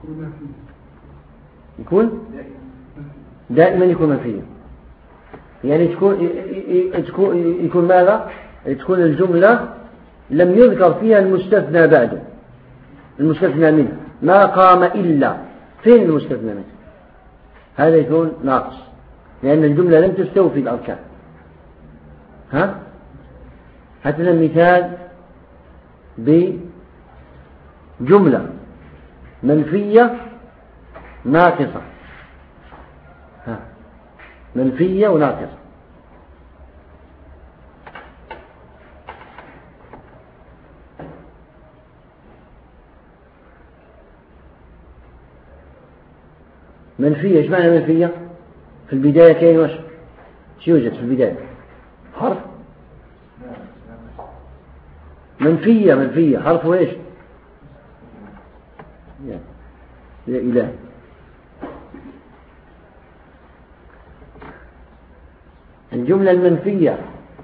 يكون دائما يكون منفيا، يعني تكون تكون يكون ماذا؟ تكون الجملة لم يذكر فيها المستثنى بعد المستثنى منه، ما قام إلا. فين المستثنى منه؟ هذا يكون ناقص، لأن الجملة لم تستوفي الأركان. ها هات لنا مثال بجملة منفية ناقصة. ها منفية وناقصة. منفية ايش معنى منفية؟ في البداية كاين واش شو يوجد في البداية؟ حرف منفية. منفية حرف ايش؟ يا إله. الجملة المنفية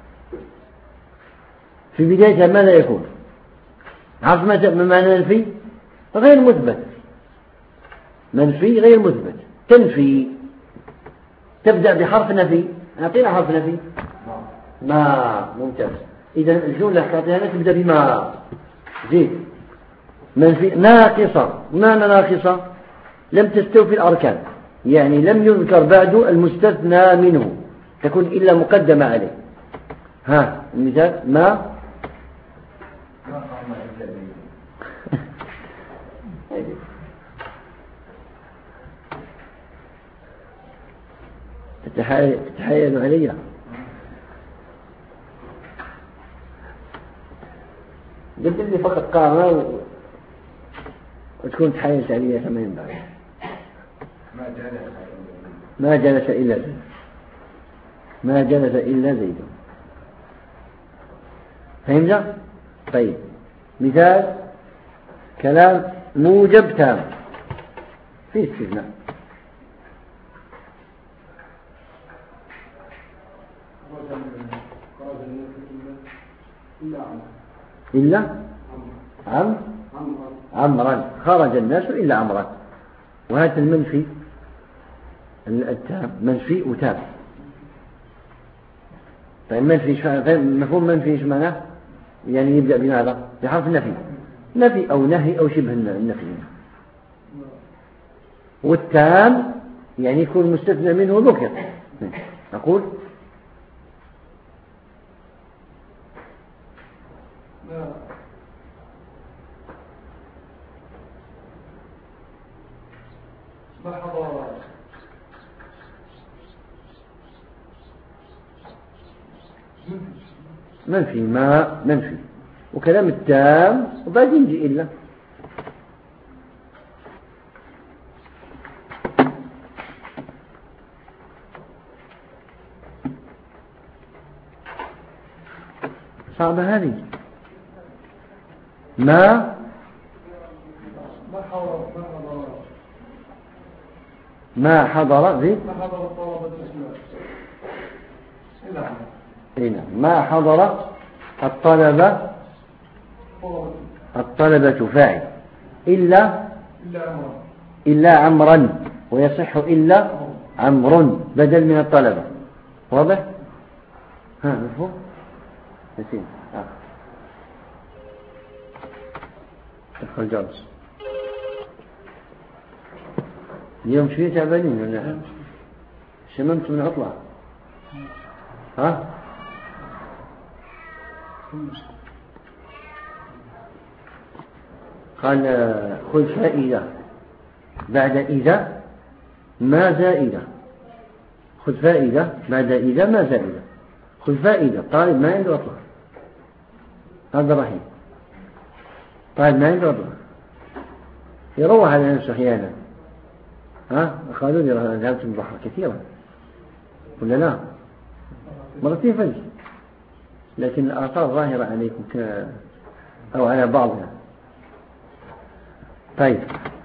في بدايتها ماذا يكون؟ عرف ما معنى منفي؟ غير مثبت. منفي غير مثبت. تنفي تبدأ بحرف نفي. أعطينا حرف نفي. ما ممتاز. إذا الجملة تعطيها تبدأ بما. زيد. منفي ناقصة. معنى ناقصة؟ لم تستوفي الأركان، يعني لم يذكر بعد المستثنى منه، تكون إلا مقدمة عليه. ها المثال ما تتحايل علي. قلت لي فقط قامة وتكون تحايلت علي كما ينبغي. ما جلس إلا زيد. ما جلس إلا زيد. فهمت؟ طيب مثال كلام موجب تام في استثناء. إلا عم عمرا. خرج الناس إلا عمرا. وهذا المنفي التام منفي وتام. طيب منفي مفهوم منفي ايش معناه؟ يعني يبدأ بماذا؟ بحرف النفي. نفي أو نهي أو شبه النفي. والتام يعني يكون مستثنى منه ذكر. نقول منفي ما منفي وكلام التام وبعدين يجي إلا. صعبة هذه. ما ما حضر ذي ما حضر الطلبة الطلبة فاعل إلا إلا عمرا، ويصح إلا عمر بدل من الطلبة. واضح؟ ها مفهوم؟ نسيم آه. ادخل جالس. اليوم شوية تعبانين ولا شممت من عطلة؟ ها؟ قال خذ فائدة بعد إذا ما زائدة. خذ فائدة بعد إذا ما زائدة. خذ فائدة. طالب ما عنده عطلة، هذا رحيم. طالب ما عنده عطلة يروح على نفسه أحيانا. ها قالوا لي ذهبت البحر كثيرا ولا لا؟ مرتين فجر، لكن الآثار ظاهرة عليكم ك... أو على بعضها. طيب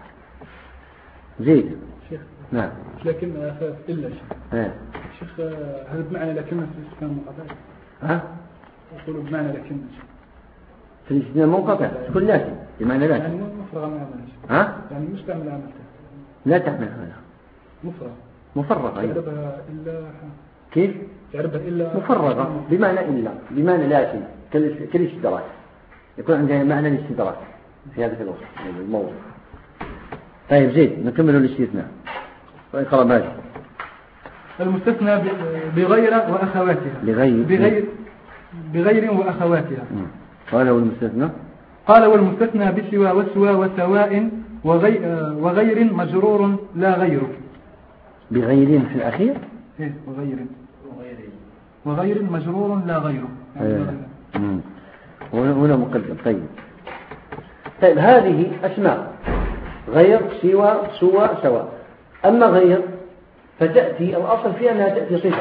زيد شيخ. نعم. لكن أخاف إلا شيخ. ها. شيخ هل بمعنى لكن في الاستثناء منقطع؟ ها؟ يقولوا بمعنى لكن في الاستثناء منقطع تكون لكن بمعنى لكن يعني مفرغ من عمل. ها؟ يعني مش تعمل عمل لا تعمل هذا مفرغ مفرغة. تعربها إلا كيف؟ تعربها إلا مفرغة بمعنى إلا بمعنى لكن كالاستدراك، يكون عندها معنى الاستدراك في هذا الوصف الموضوع. طيب زيد نكمل الاستثناء. اقرأ ماذا؟ المستثنى بغير وأخواتها. بغير بغير بغير وأخواتها. قال والمستثنى قال والمستثنى بسوى وسوى وسواء وغير, وغير مجرور لا غيره. بغير في الأخير إيه وغير وغير مجرور لا غيره يعني آه. هنا مقدم. طيب طيب هذه أسماء غير سوى سوى سواء. أما غير فتأتي الأصل فيها أنها تأتي صفة.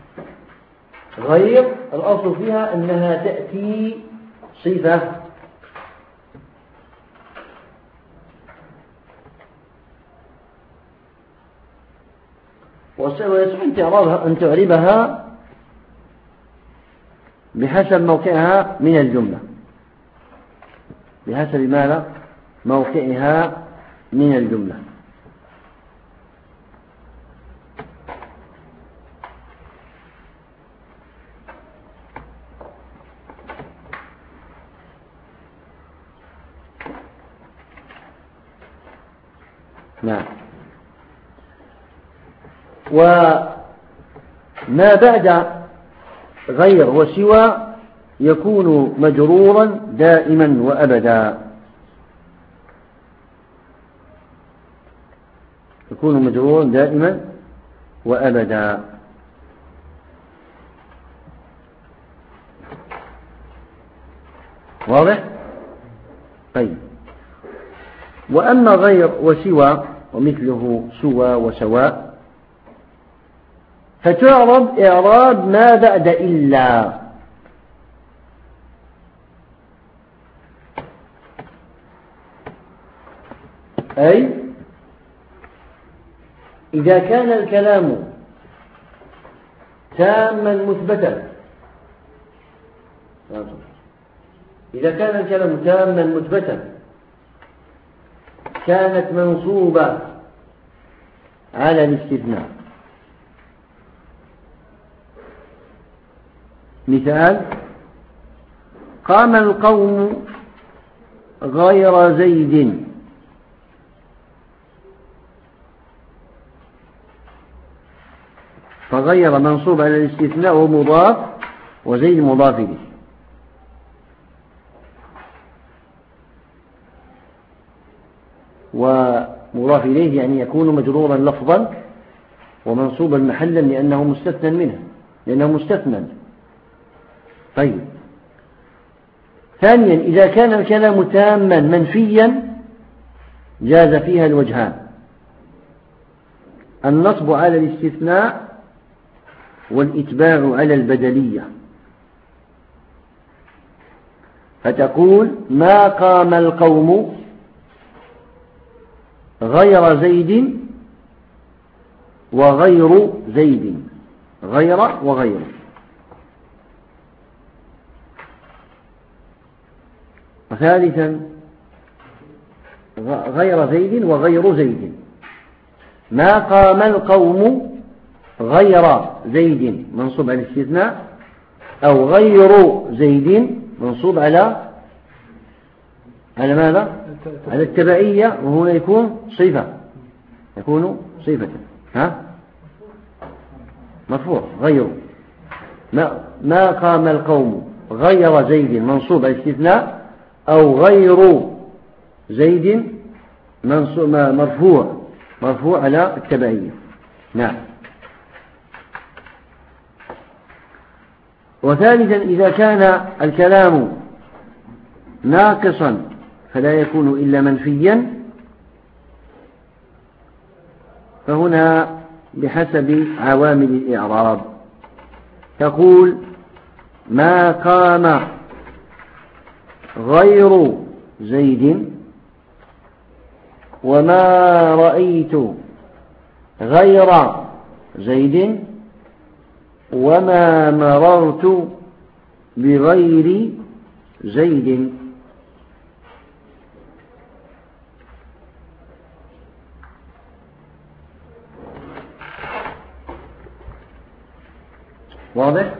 غير الأصل فيها أنها تأتي صفة. ويصح أن تعربها بحسب موقعها من الجملة، بحسب ماذا؟ موقعها من الجملة. نعم. وما بعد غير وسوى يكون مجرورا دائما وأبدا. يكون مجرورا دائما وأبدا. واضح؟ طيب. وأما غير وسوى ومثله سوى وسواء فتعرب إعراب ما بعد إلا. أي إذا كان الكلام تاما مثبتا، إذا كان الكلام تاما مثبتا كانت منصوبة على الاستثناء. مثال: قام القوم غير زيد. فغير منصوب على الاستثناء ومضاف، وزيد مضاف إليه. ومضاف إليه يعني يكون مجرورا لفظا ومنصوبا محلا لأنه مستثنى منه، لأنه مستثنى. طيب. ثانيا: إذا كان الكلام تاما منفيا جاز فيها الوجهان: النصب على الاستثناء والإتباع على البدلية. فتقول ما قام القوم غير زيد وغير زيد، غير وغير. وثالثا غير زيد وغير زيد. ما قام القوم غير زيد منصوب على الاستثناء، أو غير زيد منصوب على على ماذا؟ على التبعية، وهنا يكون صفة، يكون صفة. ها مرفوع غير. ما, ما قام القوم غير زيد منصوب على الاستثناء، أو غير زيد منصوب مرفوع مرفوع على التبعية. نعم. وثالثا إذا كان الكلام ناقصا فلا يكون إلا منفيا، فهنا بحسب عوامل الإعراب تقول ما قام غير زيد، وما رأيت غير زيد، وما مررت بغير زيد. واضح؟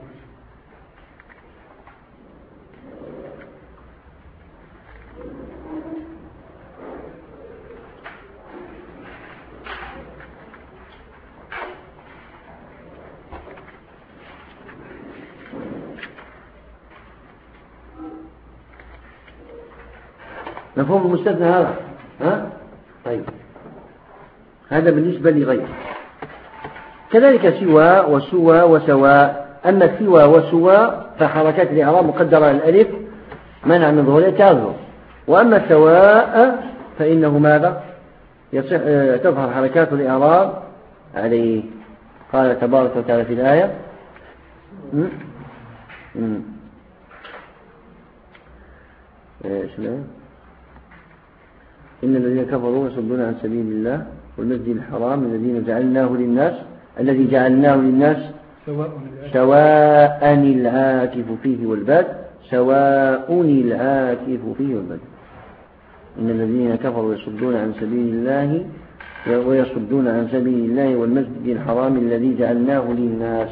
مفهوم المستثنى هذا؟ ها؟ طيب، هذا بالنسبة لغير. كذلك سوى وسوى وسواء. أما سوى وسوى فحركات الإعراب مقدرة على الألف منع من ظهورها تظهر، وأما سواء فإنه ماذا؟ يصح تظهر حركات الإعراب عليه. قال تبارك وتعالى في الآية م? م? إيش إن الذين كفروا يصدون عن سبيل الله والمسجد الحرام الذين جعلناه للناس الذي جعلناه للناس سواء العاكف فيه والباد، سواء العاكف فيه والباد. إن الذين كفروا يصدون عن سبيل الله ويصدون عن سبيل الله والمسجد الحرام الذي جعلناه للناس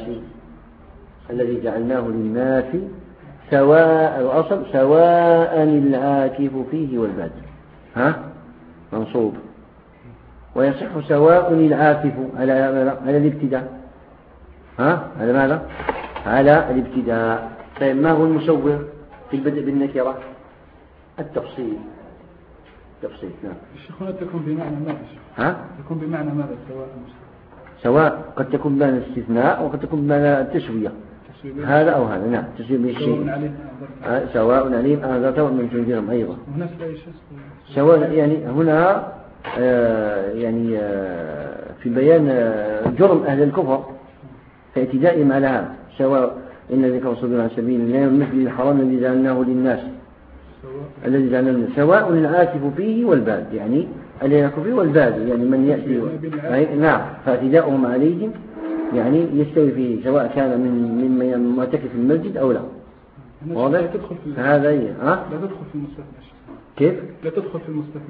الذي جعلناه للناس سواء الأصل سواء العاكف فيه والباد. ها منصوب. ويصح سواء العاكف على على الابتداء. ها على ماذا؟ على الابتداء. طيب ما هو المسوغ في البدء بالنكرة؟ التفصيل. تفصيل. نعم. الشيخ هنا تكون بمعنى ماذا؟ ها؟ تكون بمعنى ماذا؟ سواء سواء قد تكون بمعنى الاستثناء وقد تكون بمعنى التسوية. هذا أو هذا. نعم. تسوية بالشيء. سواء عليم أنذرتهم من تنذرهم أيضا. سواء يعني هنا آه يعني آه في بيان آه جرم أهل الكفر في اعتدائهم على هذا. سواء إن الذين كفروا عن سبيل الله والمسجد الحرام الذي جعلناه للناس الذي جعلناه للناس سواء العاكف فيه والباد، يعني العاكف فيه والباد يعني من يأتي. نعم. فاعتداؤهم عليهم يعني يستوي فيه سواء كان من من معتكف في المسجد أو لا. واضح؟ هذا هي. ها؟ لا تدخل في المستثنى. كيف؟ لا تدخل في المستثنى.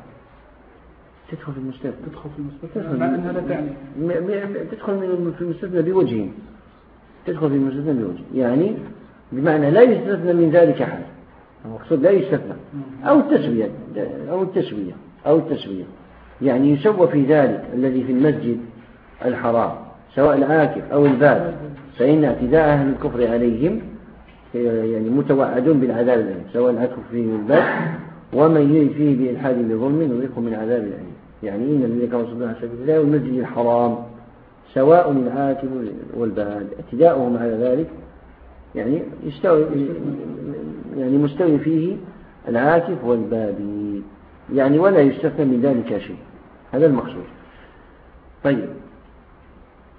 تدخل في المستثنى. تدخل في المستثنى مع أنها لا تعني. تدخل في المستثنى بوجهين. تدخل في المستثنى بوجه، يعني بمعنى لا يستثنى من ذلك حال. المقصود لا يستثنى أو التسوية أو التسوية أو التسوية يعني يسوى في ذلك الذي في المسجد الحرام سواء العاكف أو الباد، فإن اعتداء أهل الكفر عليهم يعني متوعدون بالعذاب الأليم سواء العاكف فيه والباد، ومن يرد فيه بإلحاد بظلم نذيقه من عذاب الأليم. يعني إن الذين كفروا صدوا عن سبيل الله والمسجد الحرام سواء العاكف والباد، اعتداؤهم على ذلك يعني يستوي يعني مستوي فيه العاكف والبادي، يعني ولا يستثنى من ذلك شيء. هذا المقصود. طيب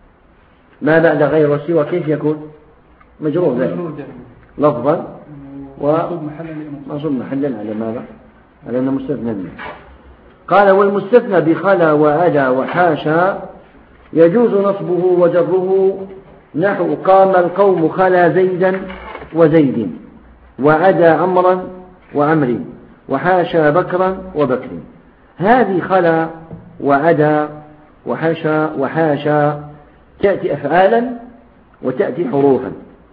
ما بعد غير سوى كيف يكون؟ مجرور ذلك لفظا ومنصوب محلا على ماذا؟ على أنه مستثنى منه. قال والمستثنى بخلا وعدا وحاشا يجوز نصبه وجره نحو قام القوم خلا زيدا وزيد وعدا عمرا وعمر وحاشا بكرا وبكر. هذه خلا وعدا وحاشا وحاشا تأتي أفعالا وتأتي حروفا.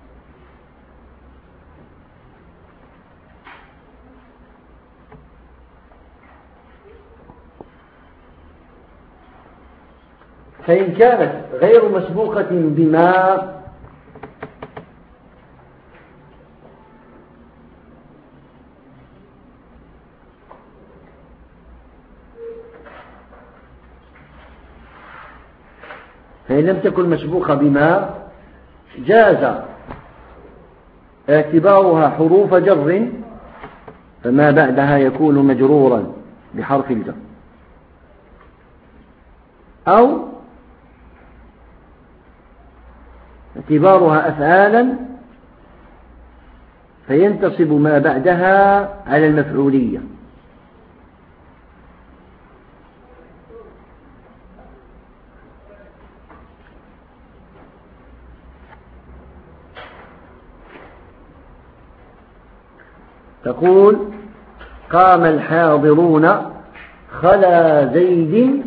فإن كانت غير مسبوقة بما فإن لم تكن مسبوقة بما جاز اعتبارها حروف جر فما بعدها يكون مجرورا بحرف الجر، أو اعتبارها أفعالا فينتصب ما بعدها على المفعولية. تقول قام الحاضرون خلا زيد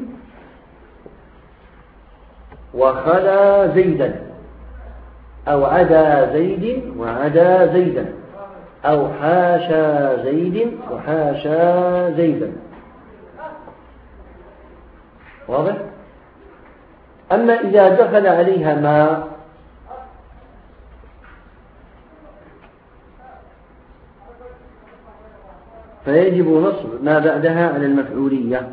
وخلا زيدا، أو عدا زيد وعدا زيدا، أو حاشا زيد وحاشا زيدا. واضح؟ أما إذا دخل عليها ما فيجب نصب ما بعدها على المفعولية.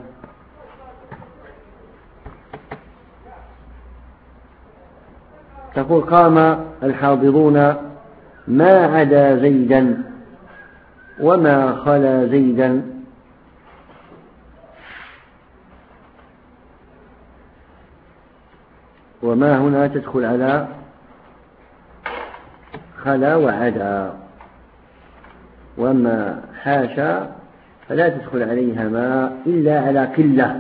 تقول قام الحاضرون ما عدا زيدا وما خلا زيدا، وما هنا تدخل على خلا وعدا، وما حاشا فلا تدخل عليها ما إلا على قلة.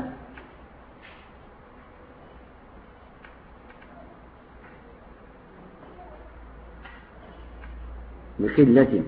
بقلة.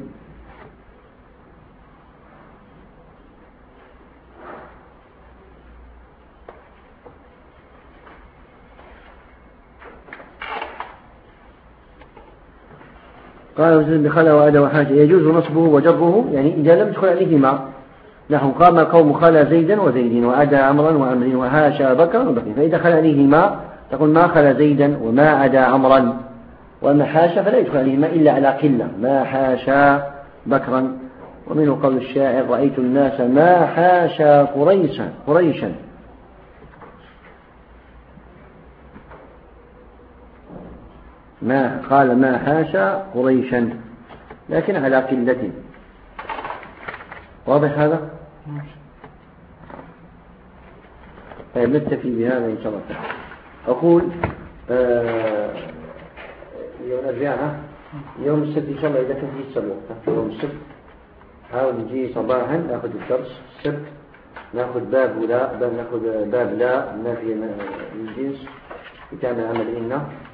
قال بخلا وعدا وحاشا يجوز نصبه وجره، يعني إذا لم تدخل عليه ما، نحو قام القوم خلا زيدا وزيد وعدا عمرا وعمر وحاشا بكرا وبكر. فإذا دخل عليه ما تقول ما خلا زيدا وما عدا عمرا، وما حاشا فلا يدخل عليه ما إلا على قلة، ما حاشا بكرا. ومنه قول الشاعر رأيت الناس ما حاشا قريشا قريشا. ما قال ما حاشا قريشا لكن على قلة. واضح هذا؟ طيب نكتفي بهذا إن شاء الله. أقول آه يوم الأربعاء يوم السبت إن شاء الله إذا كنت يتصل وقتها يوم السبت حاول نجي صباحا نأخذ الدرس السبت، نأخذ باب ولا باب نأخذ باب لا نافية للجنس بتعمل عمل إنا